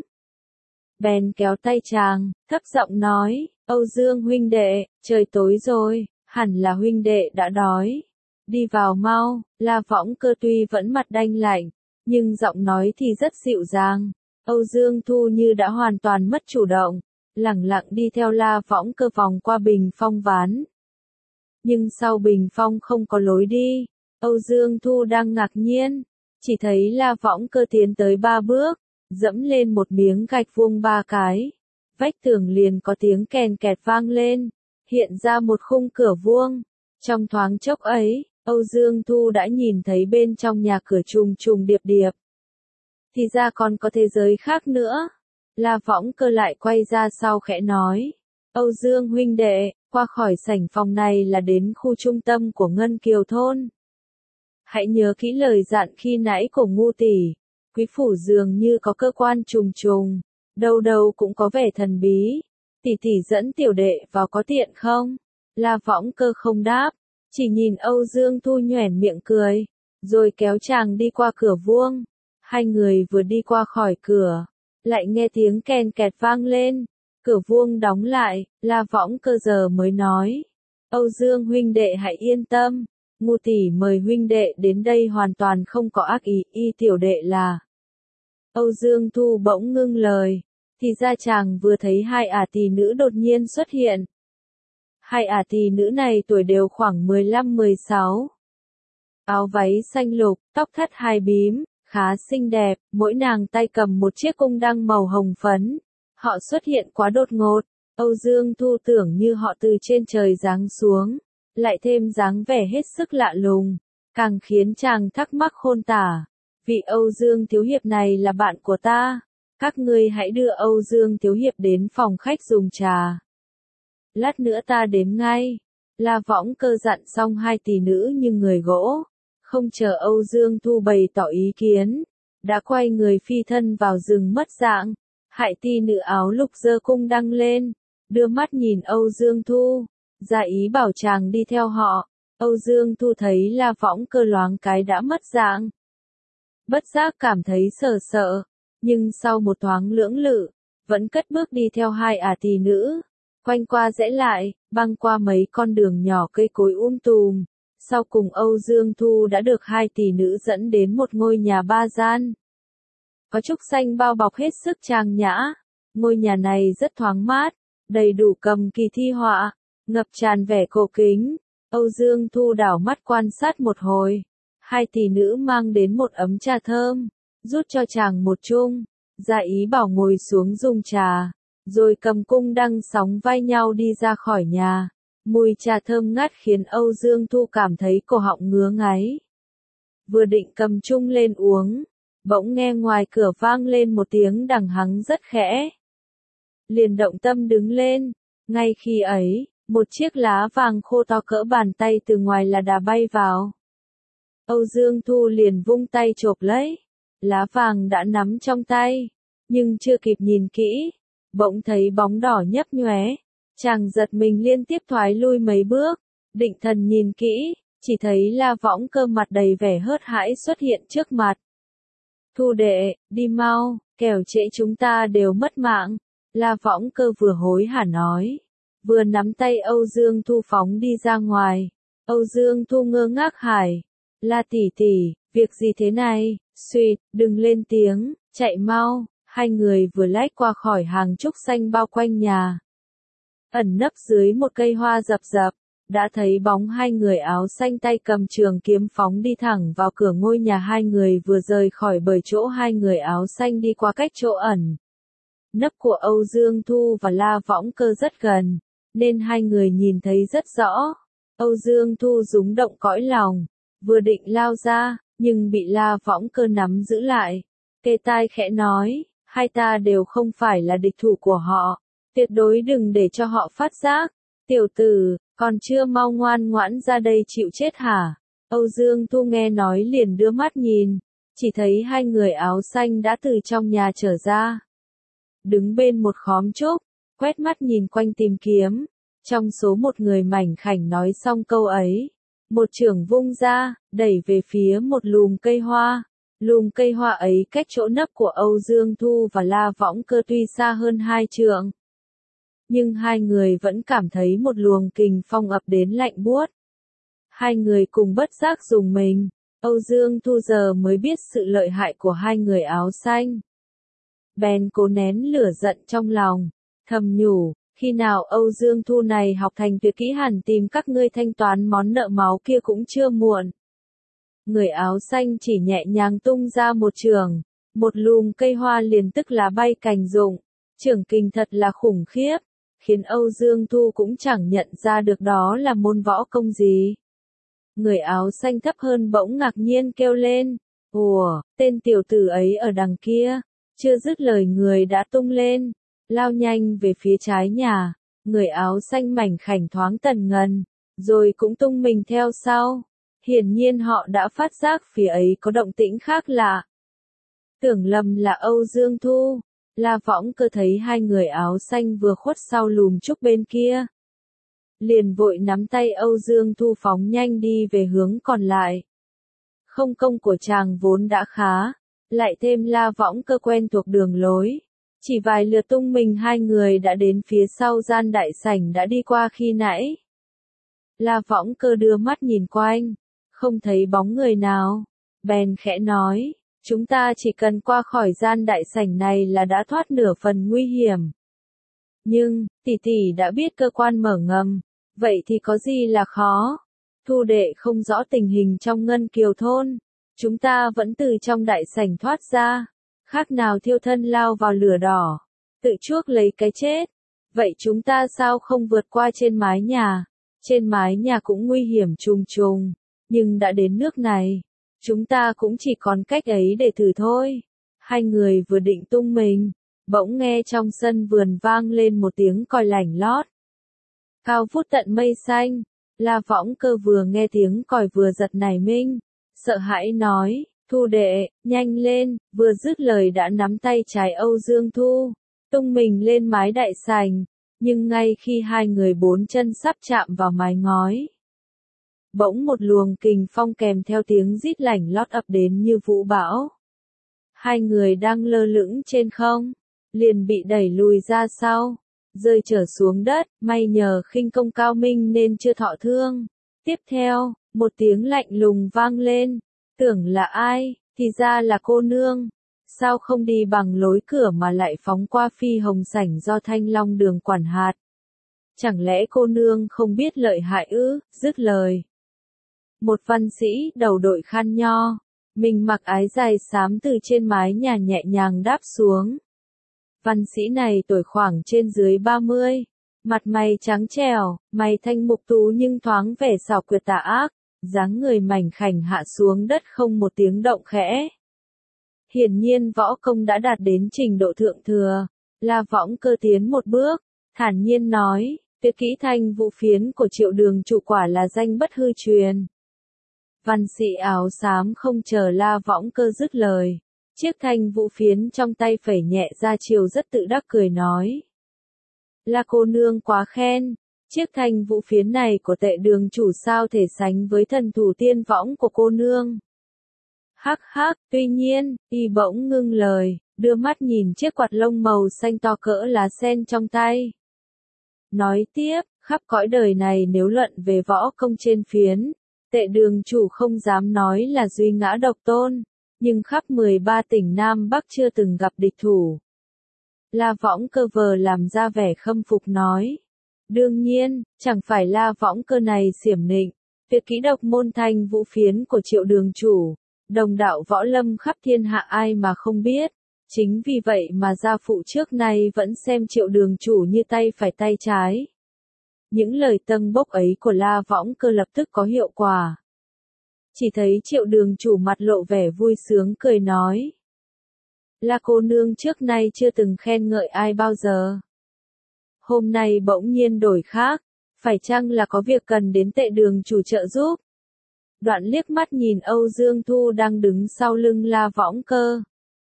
bèn kéo tay chàng, thấp giọng nói: Âu Dương huynh đệ, trời tối rồi, hẳn là huynh đệ đã đói. Đi vào mau. La Võng Cơ tuy vẫn mặt đanh lạnh, nhưng giọng nói thì rất dịu dàng. Âu Dương Thu như đã hoàn toàn mất chủ động, lẳng lặng đi theo La Võng Cơ vòng qua bình phong ván. Nhưng sau bình phong không có lối đi. Âu Dương Thu đang ngạc nhiên, chỉ thấy La Võng Cơ tiến tới 3 bước, dẫm lên một miếng gạch vuông 3 cái. Vách tường liền có tiếng kèn kẹt vang lên, hiện ra một khung cửa vuông. Trong thoáng chốc ấy, Âu Dương Thu đã nhìn thấy bên trong nhà cửa trùng trùng điệp điệp. Thì ra còn có thế giới khác nữa. La Võng Cơ lại quay ra sau khẽ nói. Âu Dương huynh đệ, qua khỏi sảnh phòng này là đến khu trung tâm của Ngân Kiều thôn. Hãy nhớ kỹ lời dặn khi nãy của Ngu tỷ. Quý phủ dường như có cơ quan trùng trùng, đâu đâu cũng có vẻ thần bí. Tỷ tỷ dẫn tiểu đệ vào có tiện không? La Võng Cơ không đáp, chỉ nhìn Âu Dương Thu nhoẻn miệng cười, rồi kéo chàng đi qua cửa vuông. Hai người vừa đi qua khỏi cửa, lại nghe tiếng kèn kẹt vang lên. Cửa vuông đóng lại, La Võng Cơ giờ mới nói. Âu Dương huynh đệ hãy yên tâm, Ngu tỷ mời huynh đệ đến đây hoàn toàn không có ác ý, y tiểu đệ là. Âu Dương Thu bỗng ngưng lời, thì ra chàng vừa thấy hai tỷ nữ đột nhiên xuất hiện. Hai tỷ nữ này tuổi đều khoảng 15-16. Áo váy xanh lục, tóc thắt hai bím, khá xinh đẹp, mỗi nàng tay cầm một chiếc cung đăng màu hồng phấn. Họ xuất hiện quá đột ngột, Âu Dương Thu tưởng như họ từ trên trời giáng xuống, lại thêm dáng vẻ hết sức lạ lùng, càng khiến chàng thắc mắc khôn tả. Vị Âu Dương thiếu hiệp này là bạn của ta, các ngươi hãy đưa Âu Dương thiếu hiệp đến phòng khách dùng trà. Lát nữa ta đến ngay. La Võng Cơ dặn xong hai tỷ nữ như người gỗ, không chờ Âu Dương Thu bày tỏ ý kiến, đã quay người phi thân vào rừng mất dạng. Hại ti nữ áo lục giơ cung đăng lên, đưa mắt nhìn Âu Dương Thu, ra ý bảo chàng đi theo họ. Âu Dương Thu thấy La Võng Cơ loáng cái đã mất dạng, bất giác cảm thấy sợ sợ, nhưng sau một thoáng lưỡng lự, vẫn cất bước đi theo hai tỷ nữ, quanh qua rẽ lại, băng qua mấy con đường nhỏ cây cối tùm. Sau cùng Âu Dương Thu đã được hai tỷ nữ dẫn đến một ngôi nhà ba gian. Có trúc xanh bao bọc hết sức trang nhã. Ngôi nhà này rất thoáng mát, đầy đủ cầm kỳ thi họa, ngập tràn vẻ cổ kính. Âu Dương Thu đảo mắt quan sát một hồi. Hai tỷ nữ mang đến một ấm trà thơm, rút cho chàng một chung, ra ý bảo ngồi xuống dùng trà, rồi cầm cung đăng sóng vai nhau đi ra khỏi nhà. Mùi trà thơm ngát khiến Âu Dương Thu cảm thấy cổ họng ngứa ngáy. Vừa định cầm chung lên uống, bỗng nghe ngoài cửa vang lên một tiếng đằng hắng rất khẽ. Liền động tâm đứng lên, ngay khi ấy, một chiếc lá vàng khô to cỡ bàn tay từ ngoài là đà bay vào. Âu Dương Thu liền vung tay chộp lấy, lá vàng đã nắm trong tay, nhưng chưa kịp nhìn kỹ, bỗng thấy bóng đỏ nhấp nhoé, chàng giật mình liên tiếp thoái lui mấy bước, định thần nhìn kỹ, chỉ thấy La Võng Cơ mặt đầy vẻ hớt hãi xuất hiện trước mặt. Thu đệ, đi mau, kẻo trễ chúng ta đều mất mạng. La Võng Cơ vừa hối hả nói, vừa nắm tay Âu Dương Thu phóng đi ra ngoài. Âu Dương Thu ngơ ngác hỏi, La tỷ tỷ, việc gì thế này? Suýt, đừng lên tiếng, chạy mau. Hai người vừa lách qua khỏi hàng trúc xanh bao quanh nhà, ẩn nấp dưới một cây hoa rập rập, đã thấy bóng hai người áo xanh tay cầm trường kiếm phóng đi thẳng vào cửa ngôi nhà hai người vừa rời khỏi, bởi chỗ hai người áo xanh đi qua cách chỗ ẩn nấp của Âu Dương Thu và La Võng Cơ rất gần, nên hai người nhìn thấy rất rõ. Âu Dương Thu rúng động cõi lòng, vừa định lao ra, nhưng bị La Võng Cơ nắm giữ lại, kề tai khẽ nói, hai ta đều không phải là địch thủ của họ, tuyệt đối đừng để cho họ phát giác. Tiểu tử, còn chưa mau ngoan ngoãn ra đây chịu chết hả? Âu Dương Thu nghe nói liền đưa mắt nhìn, chỉ thấy hai người áo xanh đã từ trong nhà trở ra, đứng bên một khóm trúc, quét mắt nhìn quanh tìm kiếm. Trong số một người mảnh khảnh nói xong câu ấy, một chưởng vung ra, đẩy về phía một lùm cây hoa. Lùm cây hoa ấy cách chỗ nấp của Âu Dương Thu và La Võng Cơ tuy xa hơn 2 trượng, nhưng hai người vẫn cảm thấy một luồng kình phong ập đến lạnh buốt. Hai người cùng bất giác rùng mình. Âu Dương Thu giờ mới biết sự lợi hại của hai người áo xanh, bèn cố nén lửa giận trong lòng, thầm nhủ, khi nào Âu Dương Thu này học thành tuyệt kỹ hẳn tìm các ngươi thanh toán món nợ máu kia cũng chưa muộn. Người áo xanh chỉ nhẹ nhàng tung ra một chưởng, một lùm cây hoa liền tức lá bay cành rụng, chưởng kình thật là khủng khiếp, khiến Âu Dương Thu cũng chẳng nhận ra được đó là môn võ công gì. Người áo xanh thấp hơn bỗng ngạc nhiên kêu lên, ủa, tên tiểu tử ấy ở đằng kia, Chưa dứt lời người đã tung lên, lao nhanh về phía trái nhà, người áo xanh mảnh khảnh thoáng tần ngần, rồi cũng tung mình theo sau. Hiển nhiên họ đã phát giác phía ấy có động tĩnh khác lạ. Tưởng lầm là Âu Dương Thu, La Võng Cơ thấy hai người áo xanh vừa khuất sau lùm trúc bên kia. Liền vội nắm tay Âu Dương Thu phóng nhanh đi về hướng còn lại. Không công của chàng vốn đã khá, lại thêm La Võng Cơ quen thuộc đường lối. Chỉ vài lượt tung mình hai người đã đến phía sau gian đại sảnh đã đi qua khi nãy. La Võng Cơ đưa mắt nhìn quanh, không thấy bóng người nào, bèn khẽ nói, chúng ta chỉ cần qua khỏi gian đại sảnh này là đã thoát nửa phần nguy hiểm. Nhưng, tỷ tỷ đã biết cơ quan mở ngầm, vậy thì có gì là khó? Thu đệ không rõ tình hình trong Ngân Kiều thôn, chúng ta vẫn từ trong đại sảnh thoát ra, khác nào thiêu thân lao vào lửa đỏ, tự chuốc lấy cái chết. Vậy chúng ta sao không vượt qua trên mái nhà? Trên mái nhà cũng nguy hiểm trùng trùng, nhưng đã đến nước này, chúng ta cũng chỉ còn cách ấy để thử thôi. Hai người vừa định tung mình, bỗng nghe trong sân vườn vang lên một tiếng còi lảnh lót. Cao vút tận mây xanh, La Võng Cơ vừa nghe tiếng còi vừa giật nảy mình, sợ hãi nói, Thu đệ, nhanh lên, vừa dứt lời đã nắm tay trái Âu Dương Thu, tung mình lên mái đại sảnh, nhưng ngay khi hai người bốn chân sắp chạm vào mái ngói, bỗng một luồng kình phong kèm theo tiếng rít lảnh lót ập đến như vũ bão. Hai người đang lơ lửng trên không, liền bị đẩy lùi ra sau, rơi trở xuống đất, may nhờ khinh công cao minh nên chưa thọ thương. Tiếp theo, một tiếng lạnh lùng vang lên, tưởng là ai, thì ra là cô nương. Sao không đi bằng lối cửa mà lại phóng qua phi hồng sảnh do Thanh Long Đường quản hạt? Chẳng lẽ cô nương không biết lợi hại ư? Dứt lời, một văn sĩ đầu đội khăn nho, mình mặc ái dài xám từ trên mái nhà nhẹ nhàng đáp xuống. Văn sĩ này tuổi khoảng trên dưới 30, mặt mày trắng trẻo, mày thanh mục tú nhưng thoáng vẻ xảo quyệt tà ác, dáng người mảnh khảnh hạ xuống đất không một tiếng động khẽ. Hiển nhiên võ công đã đạt đến trình độ thượng thừa. La Võng Cơ tiến một bước, thản nhiên nói, tuyệt kỹ thanh vũ phiến của Triệu Đường chủ quả là danh bất hư truyền. Văn sĩ áo xám không chờ La Võng Cơ dứt lời, chiếc thanh vũ phiến trong tay phẩy nhẹ ra chiều rất tự đắc cười nói. La cô nương quá khen, chiếc thanh vũ phiến này của Tệ Đường chủ sao thể sánh với thần thủ tiên võng của cô nương. Hắc hắc, tuy nhiên, y bỗng ngưng lời, đưa mắt nhìn chiếc quạt lông màu xanh to cỡ lá sen trong tay. Nói tiếp, khắp cõi đời này nếu luận về võ công trên phiến, Tệ Đường chủ không dám nói là duy ngã độc tôn, nhưng khắp 13 tỉnh Nam Bắc chưa từng gặp địch thủ. La Võng Cơ vờ làm ra vẻ khâm phục nói. Đương nhiên, chẳng phải La Võng Cơ này xiểm nịnh, tuyệt kỹ độc môn thanh vũ phiến của Triệu Đường chủ, đồng đạo võ lâm khắp thiên hạ ai mà không biết. Chính vì vậy mà gia phụ trước nay vẫn xem Triệu Đường chủ như tay phải tay trái. Những lời tâng bốc ấy của La Võng Cơ lập tức có hiệu quả. Chỉ thấy Triệu Đường chủ mặt lộ vẻ vui sướng cười nói. La cô nương trước nay chưa từng khen ngợi ai bao giờ. Hôm nay bỗng nhiên đổi khác, phải chăng là có việc cần đến Tệ Đường chủ trợ giúp? Đoạn liếc mắt nhìn Âu Dương Thu đang đứng sau lưng La Võng Cơ.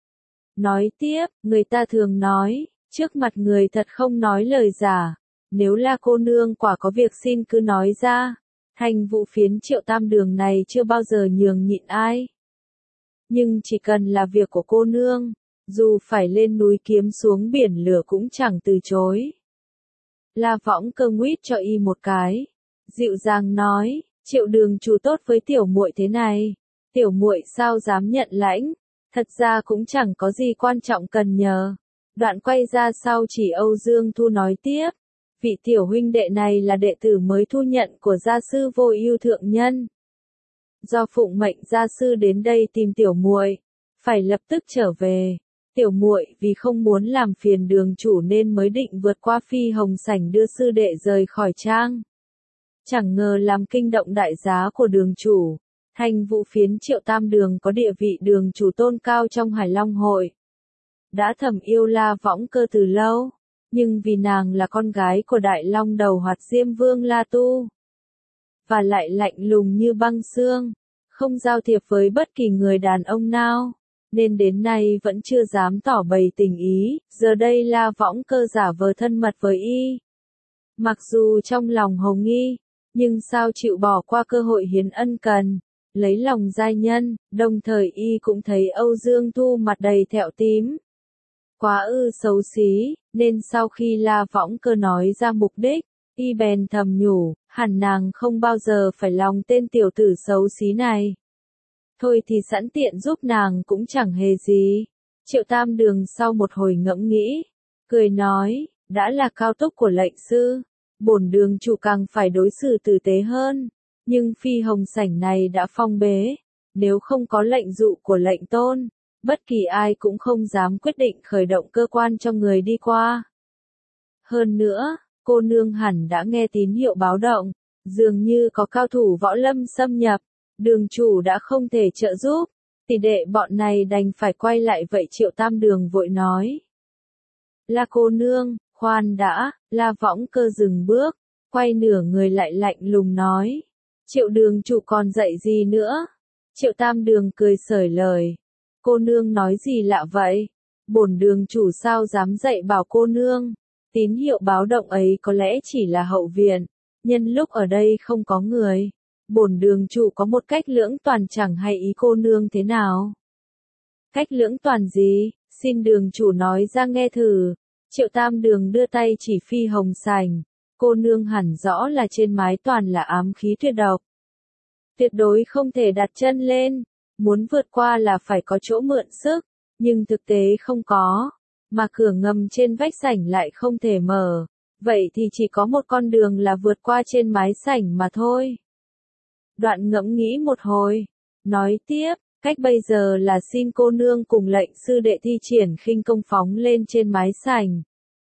Nói tiếp, người ta thường nói, trước mặt người thật không nói lời giả. Nếu La cô nương quả có việc xin cứ nói ra. Thanh vũ phiến Triệu Tam Đường này chưa bao giờ nhường nhịn ai. Nhưng chỉ cần là việc của cô nương, dù phải lên núi kiếm xuống biển lửa cũng chẳng từ chối. La Võng Cơ nguýt cho y một cái, dịu dàng nói, Triệu Đường chủ tốt với tiểu muội thế này, tiểu muội sao dám nhận lãnh, thật ra cũng chẳng có gì quan trọng cần nhờ. Đoạn quay ra sau chỉ Âu Dương Thu nói tiếp, vị tiểu huynh đệ này là đệ tử mới thu nhận của gia sư Vô Ưu thượng nhân. Do phụng mệnh gia sư đến đây tìm tiểu muội, phải lập tức trở về. Tiểu muội vì không muốn làm phiền đường chủ nên mới định vượt qua phi hồng sảnh đưa sư đệ rời khỏi trang. Chẳng ngờ làm kinh động đại giá của đường chủ. Thanh vũ phiến Triệu Tam Đường có địa vị đường chủ tôn cao trong Hải Long hội. đã thầm yêu La Võng Cơ từ lâu, nhưng vì nàng là con gái của Đại Long Đầu Hoạt Diêm Vương La Tu, và lại lạnh lùng như băng xương, không giao thiệp với bất kỳ người đàn ông nào, nên đến nay vẫn chưa dám tỏ bày tình ý. Giờ đây La Võng Cơ giả vờ thân mật với y. Mặc dù trong lòng hồng nghi, nhưng sao chịu bỏ qua cơ hội hiến ân cần, lấy lòng giai nhân. Đồng thời y cũng thấy Âu Dương Thu mặt đầy thẹo tím, quá xấu xí, nên sau khi La Võng Cơ nói ra mục đích, y bèn thầm nhủ, hẳn nàng không bao giờ phải lòng tên tiểu tử xấu xí này. Thôi thì sẵn tiện giúp nàng cũng chẳng hề gì. Triệu Tam Đường sau một hồi ngẫm nghĩ, cười nói, đã là cao túc của lệnh sư, bổn đường chủ càng phải đối xử tử tế hơn, nhưng phi hồng sảnh này đã phong bế, nếu không có lệnh dụ của lệnh tôn, bất kỳ ai cũng không dám quyết định khởi động cơ quan cho người đi qua. Hơn nữa, cô nương hẳn đã nghe tín hiệu báo động, dường như có cao thủ võ lâm xâm nhập, đường chủ đã không thể trợ giúp, tỷ đệ bọn này đành phải quay lại. Vậy Triệu Tam Đường vội nói, là cô nương, khoan đã. La Võng Cơ dừng bước, quay nửa người lại lạnh lùng nói, Triệu đường chủ còn dạy gì nữa? Triệu Tam Đường cười xởi lời, cô nương nói gì lạ vậy? Bổn đường chủ sao dám dạy bảo cô nương? Tín hiệu báo động ấy có lẽ chỉ là hậu viện, nhân lúc ở đây không có người. Bổn đường chủ có một cách lưỡng toàn, chẳng hay ý cô nương thế nào? Cách lưỡng toàn gì? Xin đường chủ nói ra nghe thử. Triệu Tam Đường đưa tay chỉ phi hồng sảnh, cô nương hẳn rõ là trên mái toàn là ám khí tuyệt độc. Tuyệt đối không thể đặt chân lên, muốn vượt qua là phải có chỗ mượn sức, nhưng thực tế không có, mà cửa ngầm trên vách sảnh lại không thể mở, vậy thì chỉ có một con đường là vượt qua trên mái sảnh mà thôi. Đoạn ngẫm nghĩ một hồi, nói tiếp, cách bây giờ là xin cô nương cùng lệnh sư đệ thi triển khinh công phóng lên trên mái sảnh.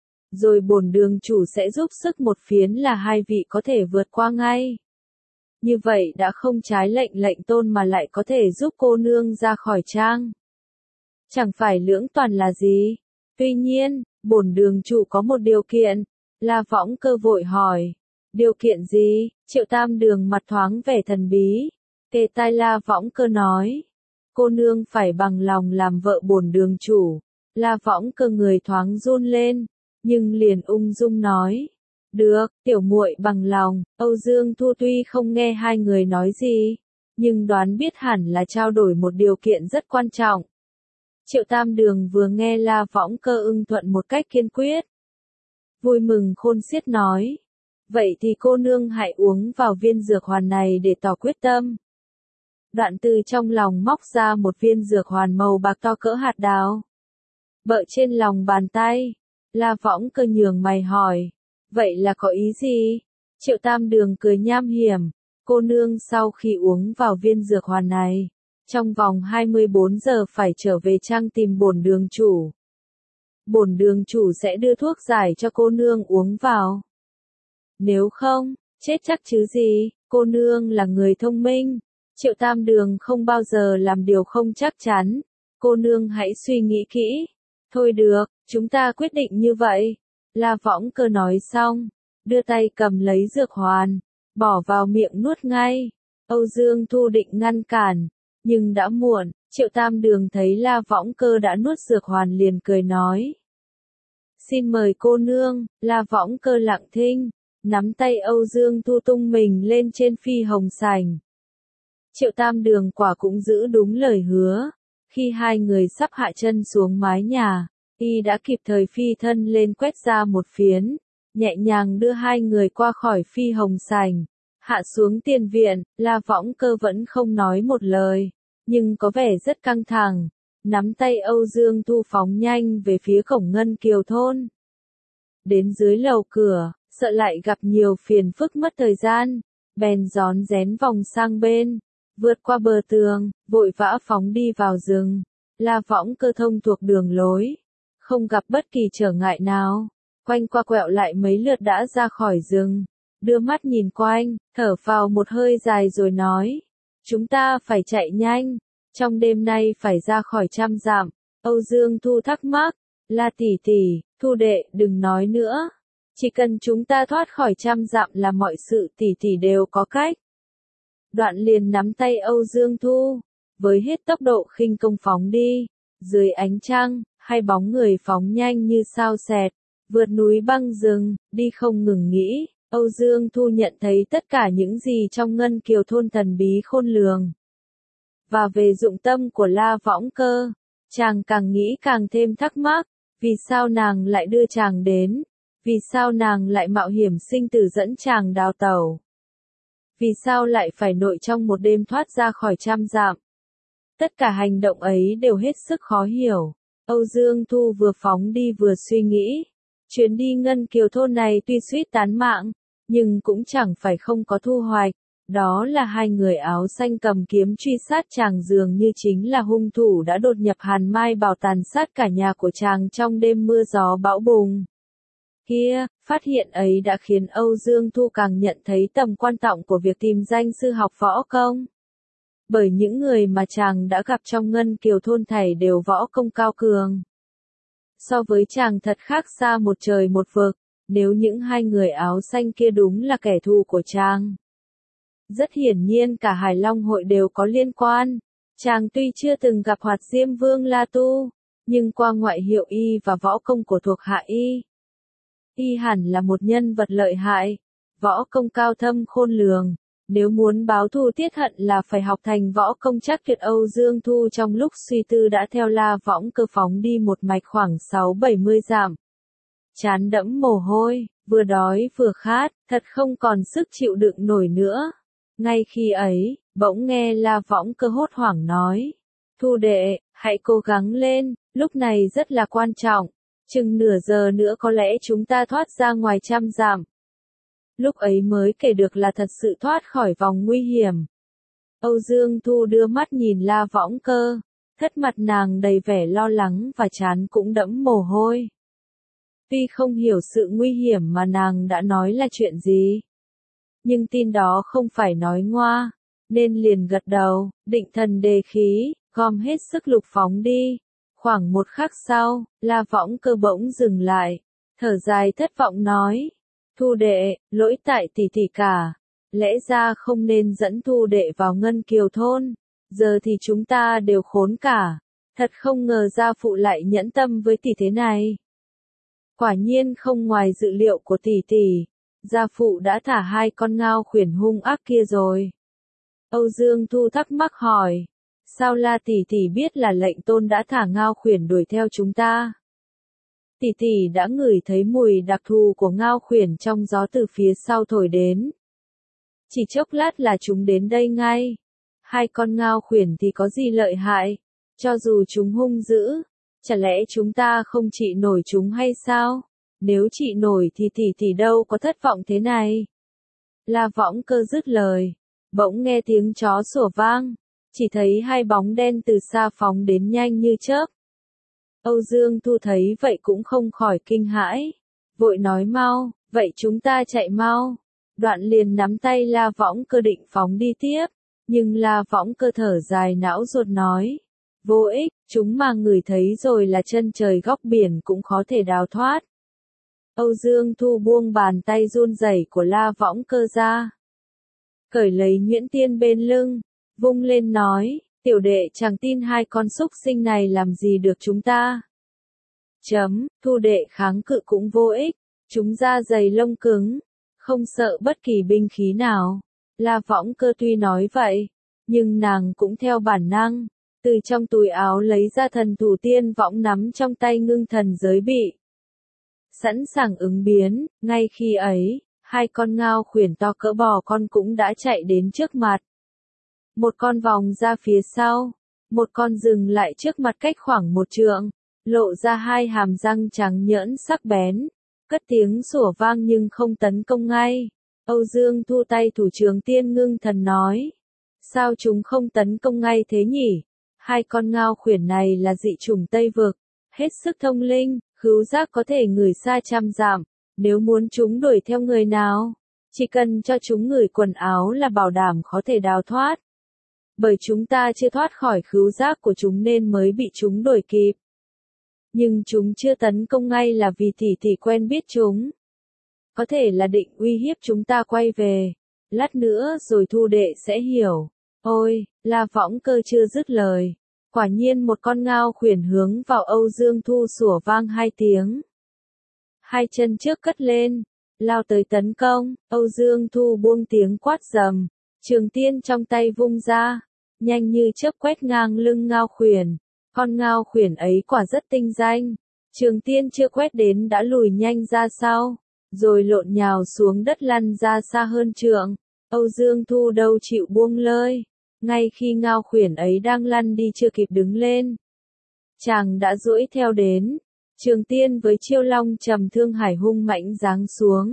Rồi bổn đường chủ sẽ giúp sức một phiến là hai vị có thể vượt qua ngay. Như vậy đã không trái lệnh tôn mà lại có thể giúp cô nương ra khỏi trang. Chẳng phải lưỡng toàn là gì? Tuy nhiên, bổn đường chủ có một điều kiện. La Võng Cơ vội hỏi. Điều kiện gì? Triệu Tam Đường mặt thoáng vẻ thần bí. Kề tai La Võng Cơ nói. Cô nương phải bằng lòng làm vợ bổn đường chủ. La Võng Cơ người thoáng run lên, nhưng liền ung dung nói. Được, tiểu muội bằng lòng. Âu Dương Thu tuy không nghe hai người nói gì, nhưng đoán biết hẳn là trao đổi một điều kiện rất quan trọng. Triệu Tam Đường vừa nghe La Võng Cơ ưng thuận một cách kiên quyết, vui mừng khôn xiết nói. Vậy thì cô nương hãy uống vào viên dược hoàn này để tỏ quyết tâm. Đoạn từ trong lòng móc ra một viên dược hoàn màu bạc to cỡ hạt đào, bợ trên lòng bàn tay. La Võng Cơ nhướng mày hỏi, vậy là có ý gì? Triệu Tam Đường cười nham hiểm, cô nương sau khi uống vào viên dược hoàn này, trong vòng 24 giờ phải trở về trang tìm bổn đường chủ. Bổn đường chủ sẽ đưa thuốc giải cho cô nương uống vào. Nếu không, chết chắc chứ gì. Cô nương là người thông minh, Triệu Tam Đường không bao giờ làm điều không chắc chắn. Cô nương hãy suy nghĩ kỹ. Thôi được, chúng ta quyết định như vậy. La Võng Cơ nói xong, đưa tay cầm lấy dược hoàn, bỏ vào miệng nuốt ngay. Âu Dương Thu định ngăn cản, nhưng đã muộn. Triệu Tam Đường thấy La Võng Cơ đã nuốt dược hoàn liền cười nói. Xin mời cô nương. La Võng Cơ lặng thinh, nắm tay Âu Dương Thu tung mình lên trên phi hồng sảnh. Triệu Tam Đường quả cũng giữ đúng lời hứa. Khi hai người sắp hạ chân xuống mái nhà, y đã kịp thời phi thân lên quét ra một phiến, nhẹ nhàng đưa hai người qua khỏi phi hồng sảnh, hạ xuống tiền viện. La Võng Cơ vẫn không nói một lời, nhưng có vẻ rất căng thẳng, nắm tay Âu Dương Thu phóng nhanh về phía cổng Ngân Kiều thôn. Đến dưới lầu cửa, sợ lại gặp nhiều phiền phức mất thời gian, bèn rón rén vòng sang bên, vượt qua bờ tường, vội vã phóng đi vào rừng. La Võng Cơ thông thuộc đường lối, không gặp bất kỳ trở ngại nào, quanh qua quẹo lại mấy lượt đã ra khỏi rừng, đưa mắt nhìn quanh, thở phào một hơi dài rồi nói, chúng ta phải chạy nhanh, trong đêm nay phải ra khỏi trăm dặm. Âu Dương Thu thắc mắc, La tỷ tỷ, Thu đệ đừng nói nữa. Chỉ cần chúng ta thoát khỏi 100 dặm là mọi sự tỷ tỷ đều có cách. Đoạn liền nắm tay Âu Dương Thu, với hết tốc độ khinh công phóng đi. Dưới ánh trăng, hai bóng người phóng nhanh như sao xẹt, vượt núi băng rừng, đi không ngừng nghỉ. Âu Dương Thu nhận thấy tất cả những gì trong Ngân Kiều thôn thần bí khôn lường. Và về dụng tâm của La Võng Cơ, chàng càng nghĩ càng thêm thắc mắc, vì sao nàng lại đưa chàng đến? Vì sao nàng lại mạo hiểm sinh tử dẫn chàng đào tẩu? Vì sao lại phải nội trong một đêm thoát ra khỏi 100 dặm? Tất cả hành động ấy đều hết sức khó hiểu. Âu Dương Thu vừa phóng đi vừa suy nghĩ. Chuyến đi Ngân Kiều thôn này tuy suýt tán mạng, nhưng cũng chẳng phải không có thu hoạch. Đó là hai người áo xanh cầm kiếm truy sát chàng dường như chính là hung thủ đã đột nhập Hàn Mai Bảo tàn sát cả nhà của chàng trong đêm mưa gió bão bùng. Kia, phát hiện ấy đã khiến Âu Dương Thu càng nhận thấy tầm quan trọng của việc tìm danh sư học võ công. Bởi những người mà chàng đã gặp trong Ngân Kiều thôn thảy đều võ công cao cường. So với chàng thật khác xa một trời một vực, nếu những hai người áo xanh kia đúng là kẻ thù của chàng. Rất hiển nhiên cả Hải Long hội đều có liên quan. Chàng tuy chưa từng gặp Hoạt Diêm Vương La Tu, nhưng qua ngoại hiệu y và võ công của thuộc hạ y hẳn là một nhân vật lợi hại, võ công cao thâm khôn lường. Nếu muốn báo thù tiết hận là phải học thành võ công chắc tuyệt. Âu Dương Thu trong lúc suy tư đã theo La Võng Cơ phóng đi một mạch khoảng 60-70 dặm. Chán đẫm mồ hôi, vừa đói vừa khát, thật không còn sức chịu đựng nổi nữa. Ngay khi ấy, bỗng nghe La Võng Cơ hốt hoảng nói. Thu đệ, hãy cố gắng lên, lúc này rất là quan trọng. Chừng nửa giờ nữa có lẽ chúng ta thoát ra ngoài 100 dặm. Lúc ấy mới kể được là thật sự thoát khỏi vòng nguy hiểm. Âu Dương Thu đưa mắt nhìn La Võng Cơ, thất mặt nàng đầy vẻ lo lắng và trán cũng đẫm mồ hôi. Tuy không hiểu sự nguy hiểm mà nàng đã nói là chuyện gì, nhưng tin đó không phải nói ngoa, nên liền gật đầu, định thần đề khí, gom hết sức lục phóng đi. Khoảng một khắc sau, La Võng Cơ bỗng dừng lại, thở dài thất vọng nói. Thu đệ, lỗi tại tỷ tỷ cả. Lẽ ra không nên dẫn Thu đệ vào Ngân Kiều thôn. Giờ thì chúng ta đều khốn cả. Thật không ngờ gia phụ lại nhẫn tâm với tỷ thế này. Quả nhiên không ngoài dự liệu của tỷ tỷ. Gia phụ đã thả hai con ngao khuyển hung ác kia rồi. Âu Dương Thu thắc mắc hỏi. Sao La tỷ tỷ biết là lệnh tôn đã thả ngao khuyển đuổi theo chúng ta? Tỷ tỷ đã ngửi thấy mùi đặc thù của ngao khuyển trong gió từ phía sau thổi đến. Chỉ chốc lát là chúng đến đây ngay. Hai con ngao khuyển thì có gì lợi hại? Cho dù chúng hung dữ, chả lẽ chúng ta không trị nổi chúng hay sao? Nếu trị nổi thì tỷ tỷ đâu có thất vọng thế này. La Võng Cơ dứt lời, bỗng nghe tiếng chó sủa vang, chỉ thấy hai bóng đen từ xa phóng đến nhanh như chớp. Âu Dương Thu thấy vậy cũng không khỏi kinh hãi, vội nói mau, vậy chúng ta chạy mau. Đoạn liền nắm tay La Võng Cơ định phóng đi tiếp, nhưng La Võng Cơ thở dài não ruột nói, vô ích, chúng mà ngửi thấy rồi là chân trời góc biển cũng khó thể đào thoát. Âu Dương Thu buông bàn tay run rẩy của La Võng Cơ ra, cởi lấy nhuyễn tiên bên lưng, vung lên nói. Tiểu đệ chẳng tin hai con súc sinh này làm gì được chúng ta. Thu đệ kháng cự cũng vô ích, chúng da dày lông cứng, không sợ bất kỳ binh khí nào. La Võng Cơ tuy nói vậy, nhưng nàng cũng theo bản năng, từ trong túi áo lấy ra thần thủ tiên võng nắm trong tay ngưng thần giới bị. Sẵn sàng ứng biến, ngay khi ấy, hai con ngao khuyển to cỡ bò con cũng đã chạy đến trước mặt. Một con vòng ra phía sau, một con dừng lại trước mặt cách khoảng 1 trượng, lộ ra hai hàm răng trắng nhỡn sắc bén, cất tiếng sủa vang nhưng không tấn công ngay. Âu Dương Thu tay thủ trường tiên ngưng thần nói, sao chúng không tấn công ngay thế nhỉ? Hai con ngao khuyển này là dị chủng Tây Vực, hết sức thông linh, khứu giác có thể ngửi xa 100 dặm, nếu muốn chúng đuổi theo người nào, chỉ cần cho chúng ngửi quần áo là bảo đảm có thể đào thoát. Bởi chúng ta chưa thoát khỏi khứu giác của chúng nên mới bị chúng đuổi kịp. Nhưng chúng chưa tấn công ngay là vì tỷ tỷ quen biết chúng. Có thể là định uy hiếp chúng ta quay về. Lát nữa rồi Thu đệ sẽ hiểu. Ôi, La Võng Cơ chưa dứt lời. Quả nhiên một con ngao khuyển hướng vào Âu Dương Thu sủa vang hai tiếng. Hai chân trước cất lên, lao tới tấn công, Âu Dương Thu buông tiếng quát rầm, trường tiên trong tay vung ra, nhanh như chớp quét ngang lưng ngao khuyển. Con ngao khuyển ấy quả rất tinh danh, trường tiên chưa quét đến đã lùi nhanh ra sau, rồi lộn nhào xuống đất lăn ra xa hơn trượng. Âu Dương Thu đâu chịu buông lơi, ngay khi ngao khuyển ấy đang lăn đi chưa kịp đứng lên, chàng đã duỗi theo đến. Trường tiên với chiêu long trầm thương hải hung mãnh giáng xuống.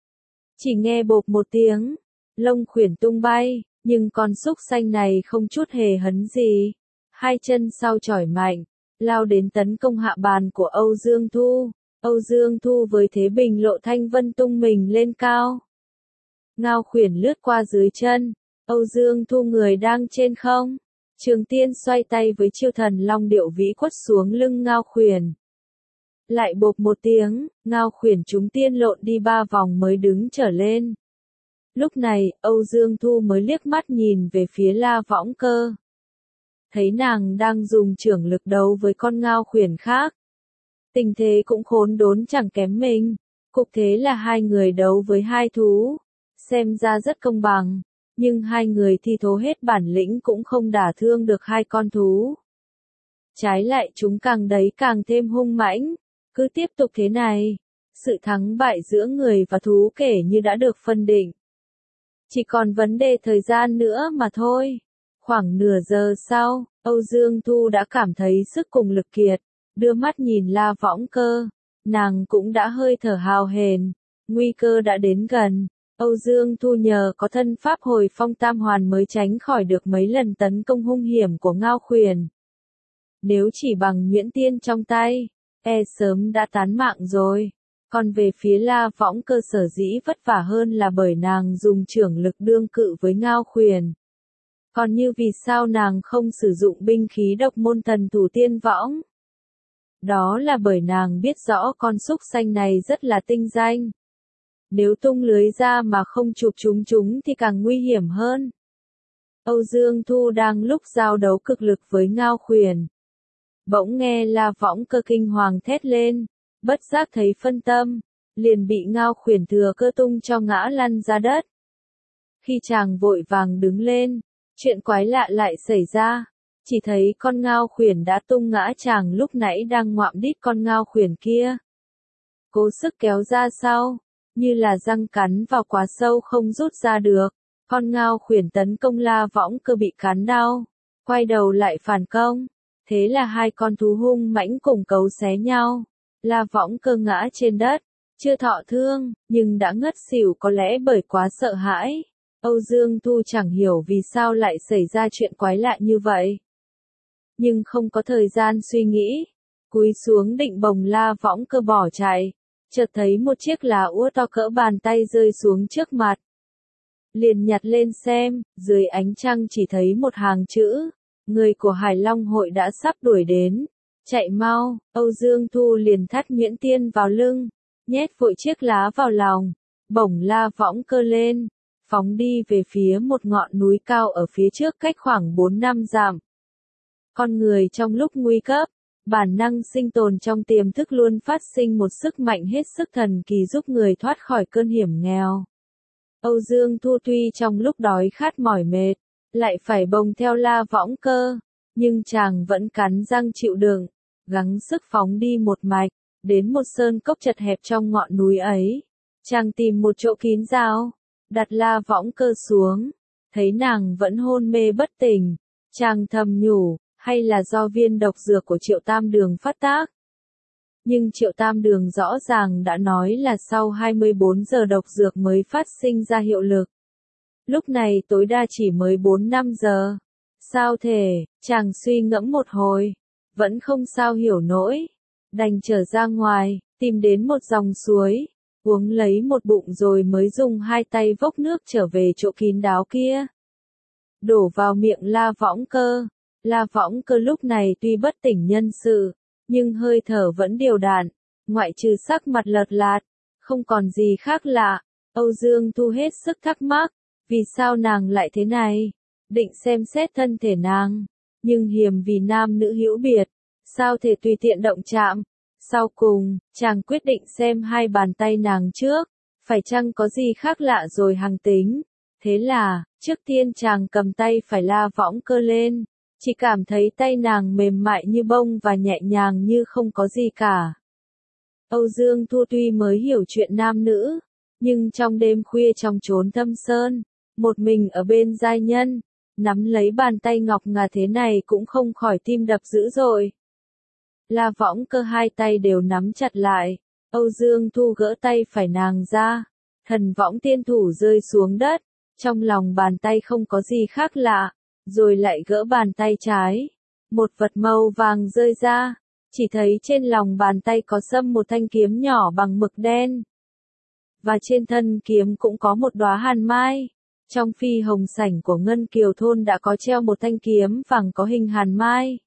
Chỉ nghe bộp một tiếng, lông khuyển tung bay, nhưng con súc xanh này không chút hề hấn gì. Hai chân sau chỏi mạnh, lao đến tấn công hạ bàn của Âu Dương Thu. Âu Dương Thu với thế bình lộ thanh vân tung mình lên cao. Ngao khuyển lướt qua dưới chân, Âu Dương Thu người đang trên không. Trường tiên xoay tay với chiêu thần long điệu vĩ quất xuống lưng ngao khuyển. Lại bộp một tiếng, ngao khuyển chúng tiên lộn đi 3 vòng mới đứng trở lên. Lúc này, Âu Dương Thu mới liếc mắt nhìn về phía La Võng Cơ. Thấy nàng đang dùng chưởng lực đấu với con ngao khuyển khác. Tình thế cũng khốn đốn chẳng kém mình. Cục thế là hai người đấu với hai thú. Xem ra rất công bằng. Nhưng hai người thi thố hết bản lĩnh cũng không đả thương được hai con thú. Trái lại chúng càng đấy càng thêm hung mãnh. Cứ tiếp tục thế này, sự thắng bại giữa người và thú kể như đã được phân định. Chỉ còn vấn đề thời gian nữa mà thôi. Khoảng nửa giờ sau, Âu Dương Thu đã cảm thấy sức cùng lực kiệt, đưa mắt nhìn La Võng Cơ. Nàng cũng đã hơi thở hào hển, nguy cơ đã đến gần. Âu Dương Thu nhờ có thân pháp hồi phong tam hoàn mới tránh khỏi được mấy lần tấn công hung hiểm của ngao khuyển. Nếu chỉ bằng nhuyễn tiên trong tay, sớm đã tán mạng rồi. Còn về phía La Võng Cơ sở dĩ vất vả hơn là bởi nàng dùng chưởng lực đương cự với ngao khuyển. Còn như vì sao nàng không sử dụng binh khí độc môn thần thủ tiên võng? Đó là bởi nàng biết rõ con súc xanh này rất là tinh danh. Nếu tung lưới ra mà không chụp chúng thì càng nguy hiểm hơn. Âu Dương Thu đang lúc giao đấu cực lực với ngao khuyển. Bỗng nghe La Võng Cơ kinh hoàng thét lên, bất giác thấy phân tâm, liền bị ngao khuyển thừa cơ tung cho ngã lăn ra đất. Khi chàng vội vàng đứng lên, chuyện quái lạ lại xảy ra, chỉ thấy con ngao khuyển đã tung ngã chàng lúc nãy đang ngoạm đít con ngao khuyển kia. Cố sức kéo ra sau, như là răng cắn vào quá sâu không rút ra được, con ngao khuyển tấn công La Võng Cơ bị cắn đau, quay đầu lại phản công. Thế là hai con thú hung mãnh cùng cấu xé nhau. La Võng Cơ ngã trên đất, chưa thọ thương, nhưng đã ngất xỉu có lẽ bởi quá sợ hãi. Âu Dương Thu chẳng hiểu vì sao lại xảy ra chuyện quái lạ như vậy. Nhưng không có thời gian suy nghĩ, cúi xuống định bồng La Võng Cơ bỏ chạy, chợt thấy một chiếc lá úa to cỡ bàn tay rơi xuống trước mặt. Liền nhặt lên xem, dưới ánh trăng chỉ thấy một hàng chữ. Người của Hải Long hội đã sắp đuổi đến. Chạy mau, Âu Dương Thu liền thắt nhuyễn tiên vào lưng, nhét vội chiếc lá vào lòng, bổng La Võng Cơ lên, phóng đi về phía một ngọn núi cao ở phía trước cách khoảng 4-5 dặm. Con người trong lúc nguy cấp, bản năng sinh tồn trong tiềm thức luôn phát sinh một sức mạnh hết sức thần kỳ giúp người thoát khỏi cơn hiểm nghèo. Âu Dương Thu tuy trong lúc đói khát mỏi mệt, lại phải bồng theo La Võng Cơ, nhưng chàng vẫn cắn răng chịu đựng, gắng sức phóng đi một mạch, đến một sơn cốc chật hẹp trong ngọn núi ấy. Chàng tìm một chỗ kín rào, đặt La Võng Cơ xuống, thấy nàng vẫn hôn mê bất tỉnh, chàng thầm nhủ, hay là do viên độc dược của Triệu Tam Đường phát tác. Nhưng Triệu Tam Đường rõ ràng đã nói là sau 24 giờ độc dược mới phát sinh ra hiệu lực. Lúc này tối đa chỉ mới 4-5 giờ. Sao thể, chàng suy ngẫm một hồi, vẫn không sao hiểu nổi. Đành trở ra ngoài, tìm đến một dòng suối, uống lấy một bụng rồi mới dùng hai tay vốc nước trở về chỗ kín đáo kia. Đổ vào miệng La Võng Cơ. La Võng Cơ lúc này tuy bất tỉnh nhân sự, nhưng hơi thở vẫn đều đặn, ngoại trừ sắc mặt lợt lạt, không còn gì khác lạ. Âu Dương Thu hết sức thắc mắc, vì sao nàng lại thế này? Định xem xét thân thể nàng, nhưng hiềm vì nam nữ hữu biệt, sao thể tùy tiện động chạm. Sau cùng, chàng quyết định xem hai bàn tay nàng trước, phải chăng có gì khác lạ rồi hằng tính. Thế là, trước tiên chàng cầm tay phải La Võng Cơ lên, chỉ cảm thấy tay nàng mềm mại như bông và nhẹ nhàng như không có gì cả. Âu Dương Thu tuy mới hiểu chuyện nam nữ, nhưng trong đêm khuya trong chốn thâm sơn, một mình ở bên giai nhân, nắm lấy bàn tay ngọc ngà thế này cũng không khỏi tim đập dữ dội. La Võng Cơ hai tay đều nắm chặt lại, Âu Dương Thu gỡ tay phải nàng ra, thần võng tiên thủ rơi xuống đất, trong lòng bàn tay không có gì khác lạ, rồi lại gỡ bàn tay trái, một vật màu vàng rơi ra, chỉ thấy trên lòng bàn tay có xâm một thanh kiếm nhỏ bằng mực đen, và trên thân kiếm cũng có một đóa hàn mai. Trong phi hồng sảnh của Ngân Kiều thôn đã có treo một thanh kiếm vàng có hình hàn mai.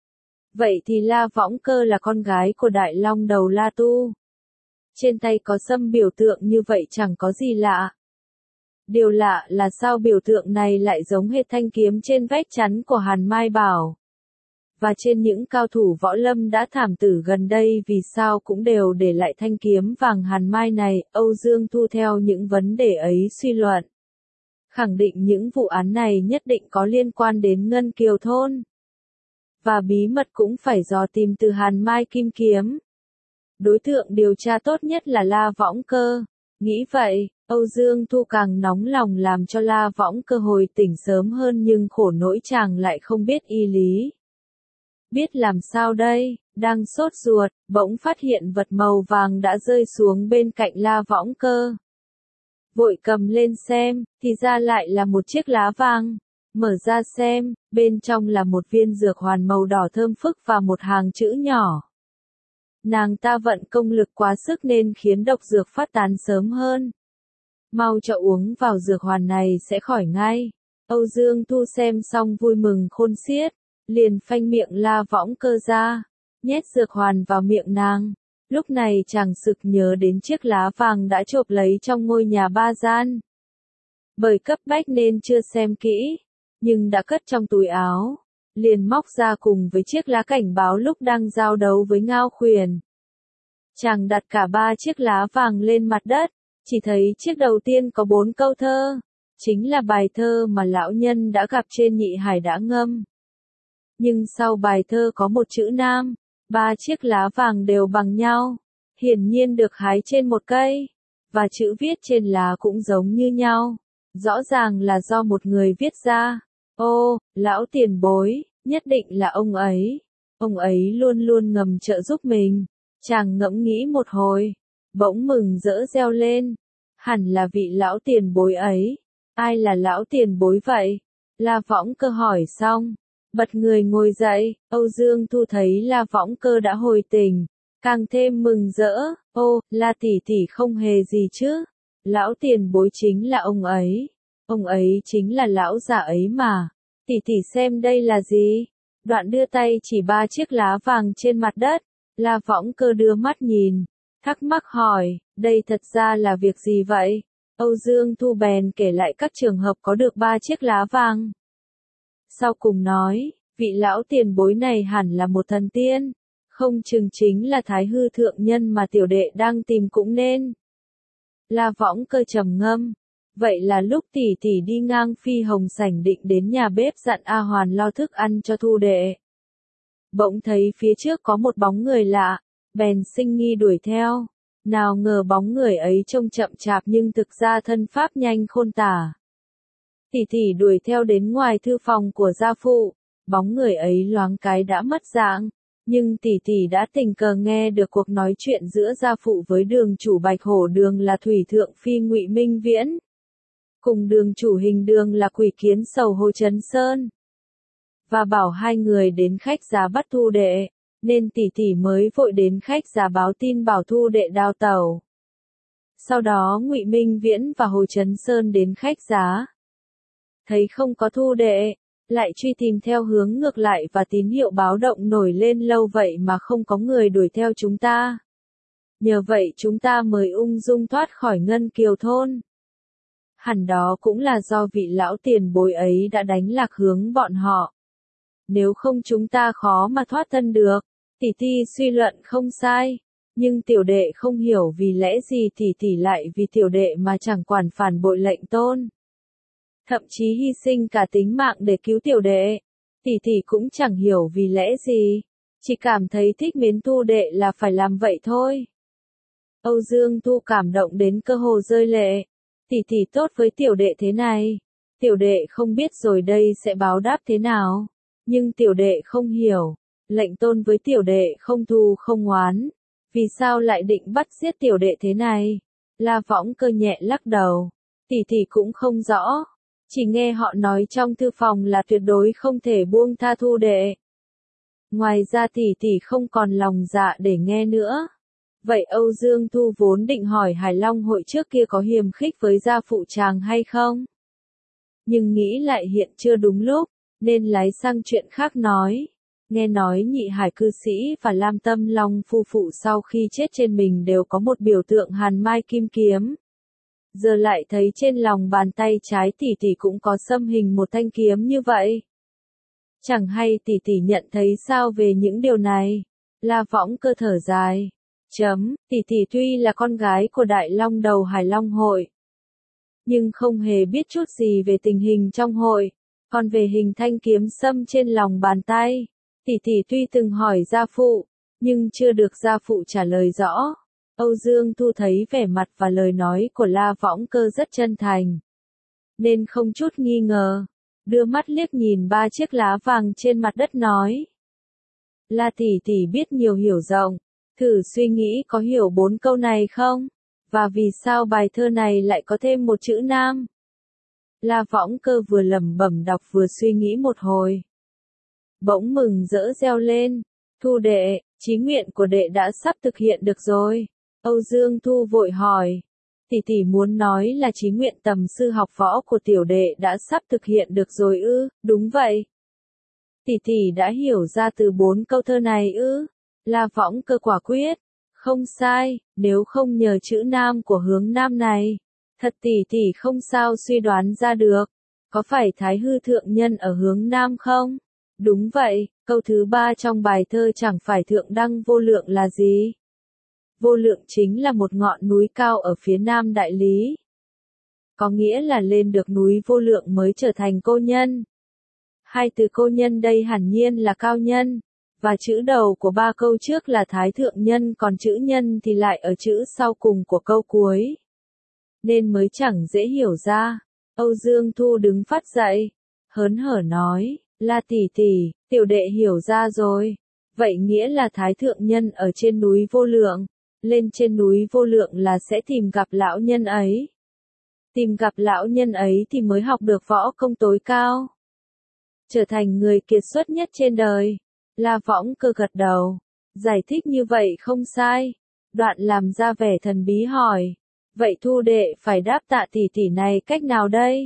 Vậy thì La Võng Cơ là con gái của Đại Long Đầu La Tu. Trên tay có xâm biểu tượng như vậy chẳng có gì lạ. Điều lạ là sao biểu tượng này lại giống hệt thanh kiếm trên vách chắn của Hàn Mai Bảo. Và trên những cao thủ võ lâm đã thảm tử gần đây vì sao cũng đều để lại thanh kiếm vàng Hàn Mai này. Âu Dương Thu theo những vấn đề ấy suy luận, khẳng định những vụ án này nhất định có liên quan đến Ngân Kiều thôn. Và bí mật cũng phải dò tìm từ Hàn Mai Kim Kiếm. Đối tượng điều tra tốt nhất là La Võng Cơ. Nghĩ vậy, Âu Dương Thu càng nóng lòng làm cho La Võng Cơ hồi tỉnh sớm hơn, nhưng khổ nỗi chàng lại không biết y lý. Biết làm sao đây, đang sốt ruột, bỗng phát hiện vật màu vàng đã rơi xuống bên cạnh La Võng Cơ. Vội cầm lên xem, thì ra lại là một chiếc lá vàng. Mở ra xem, bên trong là một viên dược hoàn màu đỏ thơm phức và một hàng chữ nhỏ. Nàng ta vận công lực quá sức nên khiến độc dược phát tán sớm hơn. Mau cho uống vào dược hoàn này sẽ khỏi ngay. Âu Dương Thu xem xong vui mừng khôn xiết, liền phanh miệng La Võng Cơ ra, nhét dược hoàn vào miệng nàng. Lúc này chàng sực nhớ đến chiếc lá vàng đã chộp lấy trong ngôi nhà ba gian. Bởi cấp bách nên chưa xem kỹ, nhưng đã cất trong túi áo, liền móc ra cùng với chiếc lá cảnh báo lúc đang giao đấu với Ngao Khuyển. Chàng đặt cả ba chiếc lá vàng lên mặt đất, chỉ thấy chiếc đầu tiên có 4 câu thơ, chính là bài thơ mà lão nhân đã gặp trên Nhị Hải đã ngâm. Nhưng sau bài thơ có một chữ nam, ba chiếc lá vàng đều bằng nhau, hiển nhiên được hái trên một cây, và chữ viết trên lá cũng giống như nhau, rõ ràng là do một người viết ra. Ô, lão tiền bối, nhất định là ông ấy luôn luôn ngầm trợ giúp mình. Chàng ngẫm nghĩ một hồi, bỗng mừng rỡ reo lên, hẳn là vị lão tiền bối ấy. Ai là lão tiền bối vậy? La Võng Cơ hỏi xong, bật người ngồi dậy. Âu Dương Thu thấy La Võng Cơ đã hồi tỉnh, càng thêm mừng rỡ. Ô, La tỷ tỷ không hề gì chứ? Lão tiền bối chính là ông ấy chính là lão già ấy mà. Tỷ tỷ xem đây là gì? Đoạn đưa tay chỉ ba chiếc lá vàng trên mặt đất. La Võng Cơ đưa mắt nhìn, thắc mắc hỏi, đây thật ra là việc gì vậy? Âu Dương Thu bèn kể lại các trường hợp có được ba chiếc lá vàng. Sau cùng nói, vị lão tiền bối này hẳn là một thần tiên, không chừng chính là Thái Hư thượng nhân mà tiểu đệ đang tìm cũng nên. La Võng Cơ trầm ngâm, vậy là lúc tỷ tỷ đi ngang phi hồng sảnh định đến nhà bếp dặn A Hoàn lo thức ăn cho Thu đệ. Bỗng thấy phía trước có một bóng người lạ, bèn sinh nghi đuổi theo. Nào ngờ bóng người ấy trông chậm chạp nhưng thực ra thân pháp nhanh khôn tả. Tỷ tỷ đuổi theo đến ngoài thư phòng của gia phụ, bóng người ấy loáng cái đã mất dạng, nhưng tỷ tỷ đã tình cờ nghe được cuộc nói chuyện giữa gia phụ với đường chủ Bạch Hổ Đường là Thủy Thượng Phi Ngụy Minh Viễn, cùng đường chủ Hình Đường là Quỷ Kiến Sầu Hồ Chấn Sơn, và bảo hai người đến khách giá bắt Thu đệ, nên tỷ tỷ mới vội đến khách giá báo tin bảo Thu đệ đào tẩu. Sau đó Ngụy Minh Viễn và Hồ Chấn Sơn đến khách giá, thấy không có Thu đệ, lại truy tìm theo hướng ngược lại và tín hiệu báo động nổi lên lâu vậy mà không có người đuổi theo chúng ta. Nhờ vậy chúng ta mới ung dung thoát khỏi Ngân Kiều thôn. Hẳn đó cũng là do vị lão tiền bối ấy đã đánh lạc hướng bọn họ. Nếu không chúng ta khó mà thoát thân được. Tỷ tỷ suy luận không sai. Nhưng tiểu đệ không hiểu vì lẽ gì tỷ tỷ lại vì tiểu đệ mà chẳng quản phản bội lệnh tôn. Thậm chí hy sinh cả tính mạng để cứu tiểu đệ. Tỷ tỷ cũng chẳng hiểu vì lẽ gì. Chỉ cảm thấy thích mến Thu đệ là phải làm vậy thôi. Âu Dương Thu cảm động đến cơ hồ rơi lệ. Tỷ tỷ tốt với tiểu đệ thế này. Tiểu đệ không biết rồi đây sẽ báo đáp thế nào. Nhưng tiểu đệ không hiểu. Lệnh tôn với tiểu đệ không thù không oán. Vì sao lại định bắt giết tiểu đệ thế này? La Võng Cơ nhẹ lắc đầu. Tỷ tỷ cũng không rõ. Chỉ nghe họ nói trong thư phòng là tuyệt đối không thể buông tha Thu đệ. Ngoài ra tỷ tỷ không còn lòng dạ để nghe nữa. Vậy Âu Dương Thu vốn định hỏi Hải Long hội trước kia có hiềm khích với gia phụ chàng hay không? Nhưng nghĩ lại hiện chưa đúng lúc, nên lái sang chuyện khác nói. Nghe nói Nhị Hải cư sĩ và Lam Tâm Long phu phụ sau khi chết trên mình đều có một biểu tượng hàn mai kim kiếm. Giờ lại thấy trên lòng bàn tay trái tỷ tỷ cũng có xâm hình một thanh kiếm như vậy. Chẳng hay tỷ tỷ nhận thấy sao về những điều này? La Võng Cơ thở dài. Tỷ tỷ tuy là con gái của Đại Long đầu Hải Long hội, nhưng không hề biết chút gì về tình hình trong hội. Còn về hình thanh kiếm xâm trên lòng bàn tay, tỷ tỷ tuy từng hỏi gia phụ, nhưng chưa được gia phụ trả lời rõ. Âu Dương Thu thấy vẻ mặt và lời nói của La Võng Cơ rất chân thành, nên không chút nghi ngờ, đưa mắt liếc nhìn 3 chiếc lá vàng trên mặt đất nói. La tỷ tỷ biết nhiều hiểu rộng, thử suy nghĩ có hiểu 4 câu này không? Và vì sao bài thơ này lại có thêm một chữ nam? La Võng Cơ vừa lẩm bẩm đọc vừa suy nghĩ một hồi. Bỗng mừng rỡ reo lên. Thu đệ, chí nguyện của đệ đã sắp thực hiện được rồi. Âu Dương Thu vội hỏi. Tỷ tỷ muốn nói là chí nguyện tầm sư học võ của tiểu đệ đã sắp thực hiện được rồi ư? Đúng vậy. Tỷ tỷ đã hiểu ra từ 4 câu thơ này ư? La Võng Cơ quả quyết. Không sai, nếu không nhờ chữ nam của hướng nam này, thật tỷ tỷ không sao suy đoán ra được. Có phải Thái Hư thượng nhân ở hướng nam không? Đúng vậy, câu thứ 3 trong bài thơ chẳng phải thượng đăng vô lượng là gì? Vô lượng chính là một ngọn núi cao ở phía nam đại lý. Có nghĩa là lên được núi vô lượng mới trở thành cô nhân. Hai từ cô nhân đây hẳn nhiên là cao nhân. Và chữ đầu của 3 câu trước là Thái Thượng Nhân, còn chữ nhân thì lại ở chữ sau cùng của câu cuối. Nên mới chẳng dễ hiểu ra. Âu Dương Thu đứng phát dậy, hớn hở nói, La tỷ tỷ, tiểu đệ hiểu ra rồi. Vậy nghĩa là Thái Thượng Nhân ở trên núi vô lượng, lên trên núi vô lượng là sẽ tìm gặp lão nhân ấy. Tìm gặp lão nhân ấy thì mới học được võ công tối cao. Trở thành người kiệt xuất nhất trên đời. La Võng Cơ gật đầu. Giải thích như vậy không sai. Đoạn làm ra vẻ thần bí hỏi. Vậy Thu đệ phải đáp tạ tỷ tỷ này cách nào đây?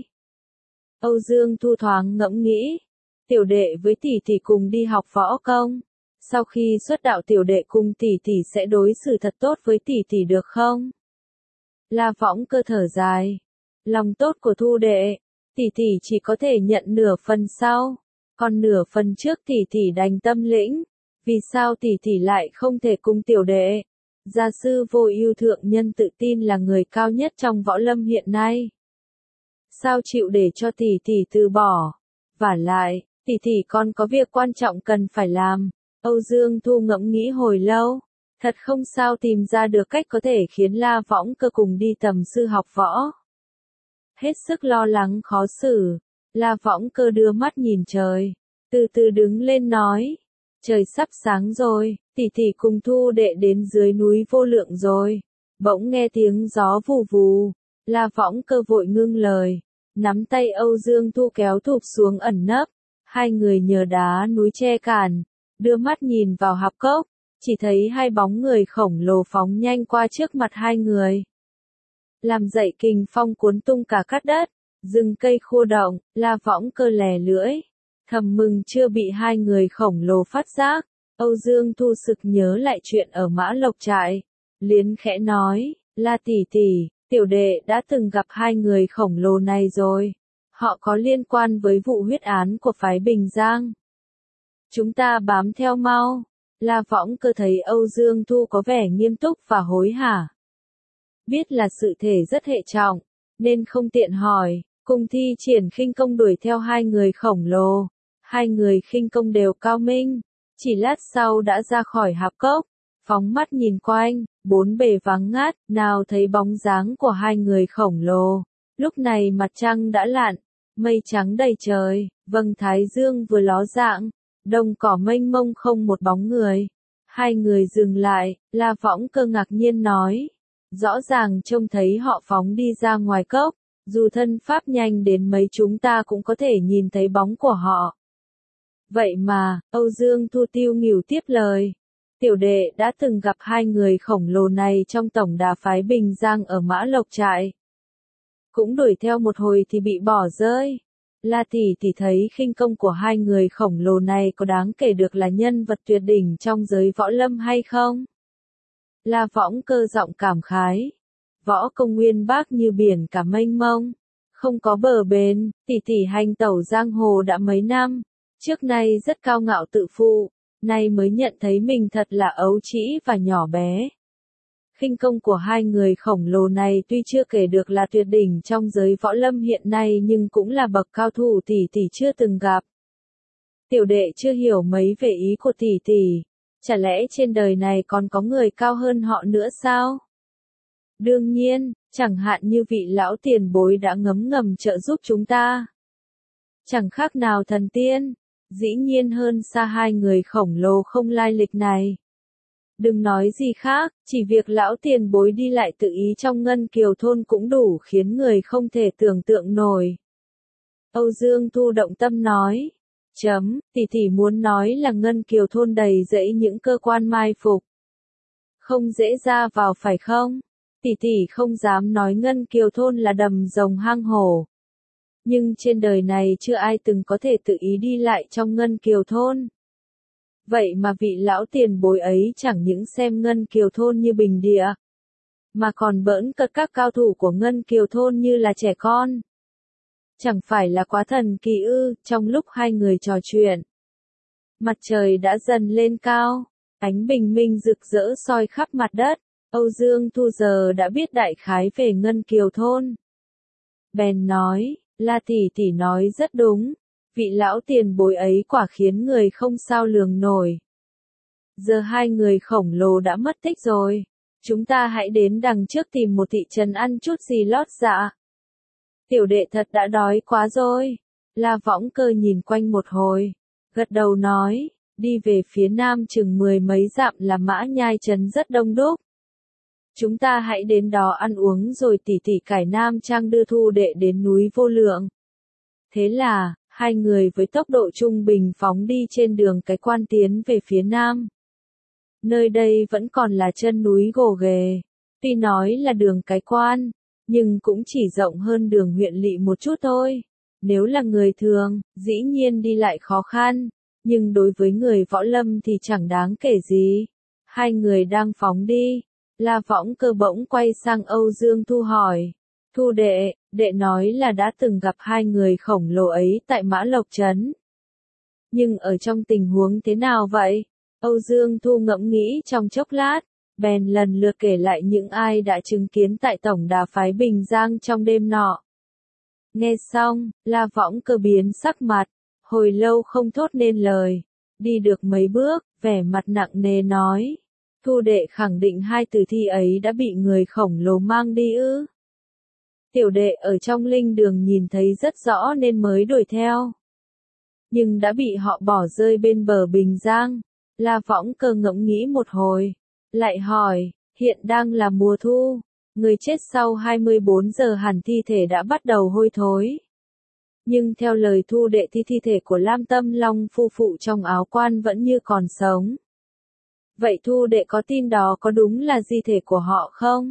Âu Dương Thu thoáng ngẫm nghĩ. Tiểu đệ với tỷ tỷ cùng đi học võ công. Sau khi xuất đạo tiểu đệ cùng tỷ tỷ sẽ đối xử thật tốt với tỷ tỷ được không? La Võng Cơ thở dài. Lòng tốt của Thu đệ, tỷ tỷ chỉ có thể nhận nửa phần sau. Còn nửa phần trước tỷ tỷ đành tâm lĩnh. Vì sao tỷ tỷ lại không thể cùng tiểu đệ? Gia sư Vô Ưu thượng nhân tự tin là người cao nhất trong võ lâm hiện nay. Sao chịu để cho tỷ tỷ từ bỏ? Vả lại, tỷ tỷ còn có việc quan trọng cần phải làm. Âu Dương Thu ngẫm nghĩ hồi lâu. Thật không sao tìm ra được cách có thể khiến La Võng Cơ cùng đi tầm sư học võ. Hết sức lo lắng khó xử. La Võng Cơ đưa mắt nhìn trời, từ từ đứng lên nói, trời sắp sáng rồi, tỷ tỷ cùng Thu đệ đến dưới núi vô lượng rồi. Bỗng nghe tiếng gió vù vù, La Võng Cơ vội ngưng lời, nắm tay Âu Dương Thu kéo thụp xuống ẩn nấp, hai người nhờ đá núi che cản, đưa mắt nhìn vào hạp cốc, chỉ thấy hai bóng người khổng lồ phóng nhanh qua trước mặt hai người. Làm dậy kình phong cuốn tung cả cát đất. Rừng cây khô động, La Võng Cơ lè lưỡi. Thầm mừng chưa bị hai người khổng lồ phát giác, Âu Dương Thu sực nhớ lại chuyện ở Mã Lộc Trại. Liến khẽ nói, La tỷ tỷ, tiểu đệ đã từng gặp hai người khổng lồ này rồi. Họ có liên quan với vụ huyết án của phái Bình Giang. Chúng ta bám theo mau. La Võng Cơ thấy Âu Dương Thu có vẻ nghiêm túc và hối hả. Biết là sự thể rất hệ trọng, nên không tiện hỏi, cùng thi triển khinh công đuổi theo hai người khổng lồ. Hai người khinh công đều cao minh, chỉ lát sau đã ra khỏi hạp cốc, phóng mắt nhìn quanh, bốn bề vắng ngát, nào thấy bóng dáng của hai người khổng lồ. Lúc này mặt trăng đã lặn, mây trắng đầy trời, vầng thái dương vừa ló dạng, đồng cỏ mênh mông không một bóng người. Hai người dừng lại, La Võng Cơ ngạc nhiên nói, rõ ràng trông thấy họ phóng đi ra ngoài cốc, dù thân pháp nhanh đến mấy chúng ta cũng có thể nhìn thấy bóng của họ. Vậy mà, Âu Dương Thu tiêu nghỉu tiếp lời. Tiểu đệ đã từng gặp hai người khổng lồ này trong tổng đà phái Bình Giang ở Mã Lộc Trại. Cũng đuổi theo một hồi thì bị bỏ rơi. La tỷ tỷ thấy khinh công của hai người khổng lồ này có đáng kể được là nhân vật tuyệt đỉnh trong giới võ lâm hay không? La Võng Cơ giọng cảm khái. Võ công nguyên bác như biển cả mênh mông, không có bờ bến, tỷ tỷ hành tẩu giang hồ đã mấy năm. Trước nay rất cao ngạo tự phụ, nay mới nhận thấy mình thật là ấu trĩ và nhỏ bé. Khinh công của hai người khổng lồ này tuy chưa kể được là tuyệt đỉnh trong giới võ lâm hiện nay nhưng cũng là bậc cao thủ tỷ tỷ chưa từng gặp. Tiểu đệ chưa hiểu mấy về ý của tỷ tỷ, chả lẽ trên đời này còn có người cao hơn họ nữa sao? Đương nhiên, chẳng hạn như vị lão tiền bối đã ngấm ngầm trợ giúp chúng ta. Chẳng khác nào thần tiên, dĩ nhiên hơn xa hai người khổng lồ không lai lịch này. Đừng nói gì khác, chỉ việc lão tiền bối đi lại tự ý trong Ngân Kiều thôn cũng đủ khiến người không thể tưởng tượng nổi. Âu Dương Thu động tâm nói, tỷ tỷ muốn nói là Ngân Kiều thôn đầy rẫy những cơ quan mai phục. Không dễ ra vào phải không? Tỷ tỷ không dám nói Ngân Kiều thôn là đầm rồng hang hổ. Nhưng trên đời này chưa ai từng có thể tự ý đi lại trong Ngân Kiều thôn. Vậy mà vị lão tiền bối ấy chẳng những xem Ngân Kiều thôn như bình địa, mà còn bỡn cợt các cao thủ của Ngân Kiều thôn như là trẻ con. Chẳng phải là quá thần kỳ ư? Trong lúc hai người trò chuyện, mặt trời đã dần lên cao, ánh bình minh rực rỡ soi khắp mặt đất. Âu Dương Thu giờ đã biết đại khái về Ngân Kiều thôn. Bèn nói, La tỷ tỷ nói rất đúng, vị lão tiền bối ấy quả khiến người không sao lường nổi. Giờ hai người khổng lồ đã mất tích rồi, chúng ta hãy đến đằng trước tìm một thị trấn ăn chút gì lót dạ. Tiểu đệ thật đã đói quá rồi. La Võng Cơ nhìn quanh một hồi, gật đầu nói, đi về phía nam chừng 10 mấy dặm là Mã Nhai trấn rất đông đúc. Chúng ta hãy đến đó ăn uống rồi tỷ tỷ cải nam trang đưa Thu đệ đến núi Vô Lượng. Thế là, hai người với tốc độ trung bình phóng đi trên đường cái quan tiến về phía nam. Nơi đây vẫn còn là chân núi gồ ghề. Tuy nói là đường cái quan, nhưng cũng chỉ rộng hơn đường huyện lỵ một chút thôi. Nếu là người thường, dĩ nhiên đi lại khó khăn, nhưng đối với người võ lâm thì chẳng đáng kể gì. Hai người đang phóng đi, La Võng Cơ bỗng quay sang Âu Dương Thu hỏi, Thu đệ, đệ nói là đã từng gặp hai người khổng lồ ấy tại Mã Lộc Trấn. Nhưng ở trong tình huống thế nào vậy? Âu Dương Thu ngẫm nghĩ trong chốc lát, bèn lần lượt kể lại những ai đã chứng kiến tại tổng đà phái Bình Giang trong đêm nọ. Nghe xong, La Võng Cơ biến sắc mặt, hồi lâu không thốt nên lời. Đi được mấy bước, vẻ mặt nặng nề nói, Thu đệ khẳng định hai tử thi ấy đã bị người khổng lồ mang đi ư? Tiểu đệ ở trong linh đường nhìn thấy rất rõ nên mới đuổi theo. Nhưng đã bị họ bỏ rơi bên bờ Bình Giang. La Võng Cơ ngẫm nghĩ một hồi, lại hỏi, hiện đang là mùa thu, người chết sau 24 giờ hẳn thi thể đã bắt đầu hôi thối. Nhưng theo lời Thu đệ thì thi thể của Lam Tâm Long phu phụ trong áo quan vẫn như còn sống. Vậy Thu đệ có tin đó có đúng là di thể của họ không?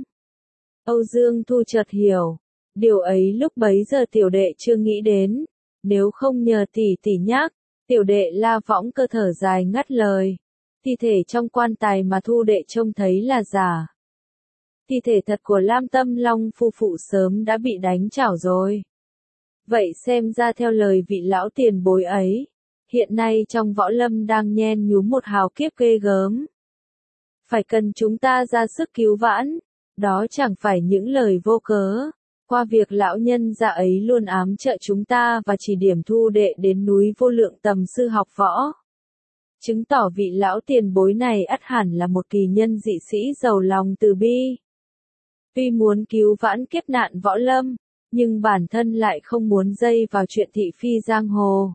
Âu Dương Thu chợt hiểu, điều ấy lúc bấy giờ tiểu đệ chưa nghĩ đến, nếu không nhờ tỷ tỷ nhắc, Tiểu đệ La Võng Cơ thở dài ngắt lời. Thi thể trong quan tài mà Thu đệ trông thấy là giả. Thi thể thật của Lam Tâm Long phu phụ sớm đã bị đánh chảo rồi. Vậy xem ra theo lời vị lão tiền bối ấy, hiện nay trong võ lâm đang nhen nhúm một hào kiếp ghê gớm. Phải cần chúng ta ra sức cứu vãn, đó chẳng phải những lời vô cớ. Qua việc lão nhân gia ấy luôn ám trợ chúng ta và chỉ điểm Thu đệ đến núi Vô Lượng Tầm sư học võ. Chứng tỏ vị lão tiền bối này ắt hẳn là một kỳ nhân dị sĩ giàu lòng từ bi. Tuy muốn cứu vãn kiếp nạn võ lâm, nhưng bản thân lại không muốn dây vào chuyện thị phi giang hồ.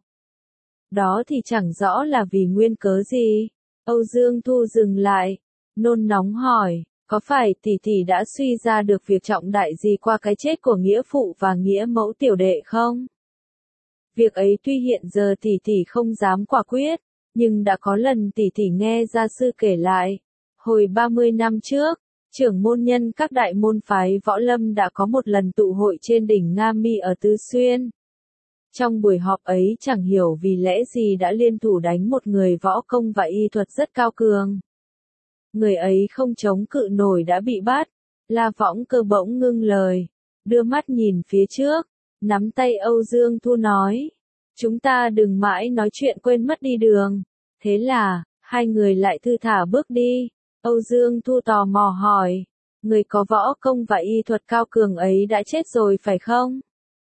Đó thì chẳng rõ là vì nguyên cớ gì. Âu Dương Thu dừng lại, nôn nóng hỏi, có phải tỷ tỷ đã suy ra được việc trọng đại gì qua cái chết của nghĩa phụ và nghĩa mẫu tiểu đệ không? Việc ấy tuy hiện giờ tỷ tỷ không dám quả quyết, nhưng đã có lần tỷ tỷ nghe gia sư kể lại, hồi 30 năm trước, trưởng môn nhân các đại môn phái võ lâm đã có một lần tụ hội trên đỉnh Nga Mi ở Tứ Xuyên. Trong buổi họp ấy chẳng hiểu vì lẽ gì đã liên thủ đánh một người võ công và y thuật rất cao cường. Người ấy không chống cự nổi đã bị bắt. La Võng Cơ bỗng ngưng lời, đưa mắt nhìn phía trước, nắm tay Âu Dương Thu nói, chúng ta đừng mãi nói chuyện quên mất đi đường. Thế là, hai người lại thư thả bước đi. Âu Dương Thu tò mò hỏi, người có võ công và y thuật cao cường ấy đã chết rồi phải không?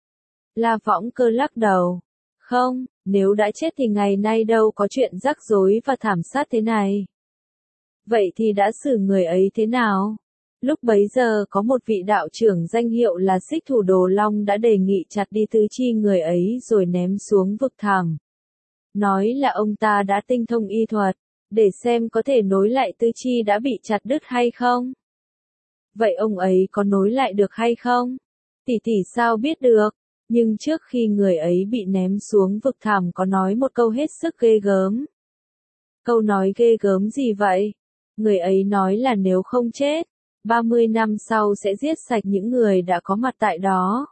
La Võng Cơ lắc đầu, không, nếu đã chết thì ngày nay đâu có chuyện rắc rối và thảm sát thế này. Vậy thì đã xử người ấy thế nào? Lúc bấy giờ có một vị đạo trưởng danh hiệu là Xích Thủ Đồ Long đã đề nghị chặt đi tứ chi người ấy rồi ném xuống vực thẳm. Nói là ông ta đã tinh thông y thuật, để xem có thể nối lại tứ chi đã bị chặt đứt hay không. Vậy ông ấy có nối lại được hay không? Tỷ tỷ sao biết được? Nhưng trước khi người ấy bị ném xuống vực thẳm có nói một câu hết sức ghê gớm. Câu nói ghê gớm gì vậy? Người ấy nói là nếu không chết, 30 năm sau sẽ giết sạch những người đã có mặt tại đó.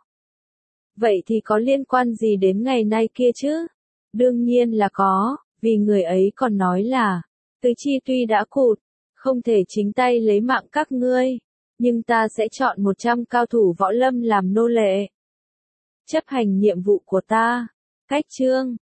Vậy thì có liên quan gì đến ngày nay kia chứ? Đương nhiên là có, vì người ấy còn nói là, tứ chi tuy đã cụt, không thể chính tay lấy mạng các ngươi, nhưng ta sẽ chọn 100 cao thủ võ lâm làm nô lệ. Chấp hành nhiệm vụ của ta. Cách chương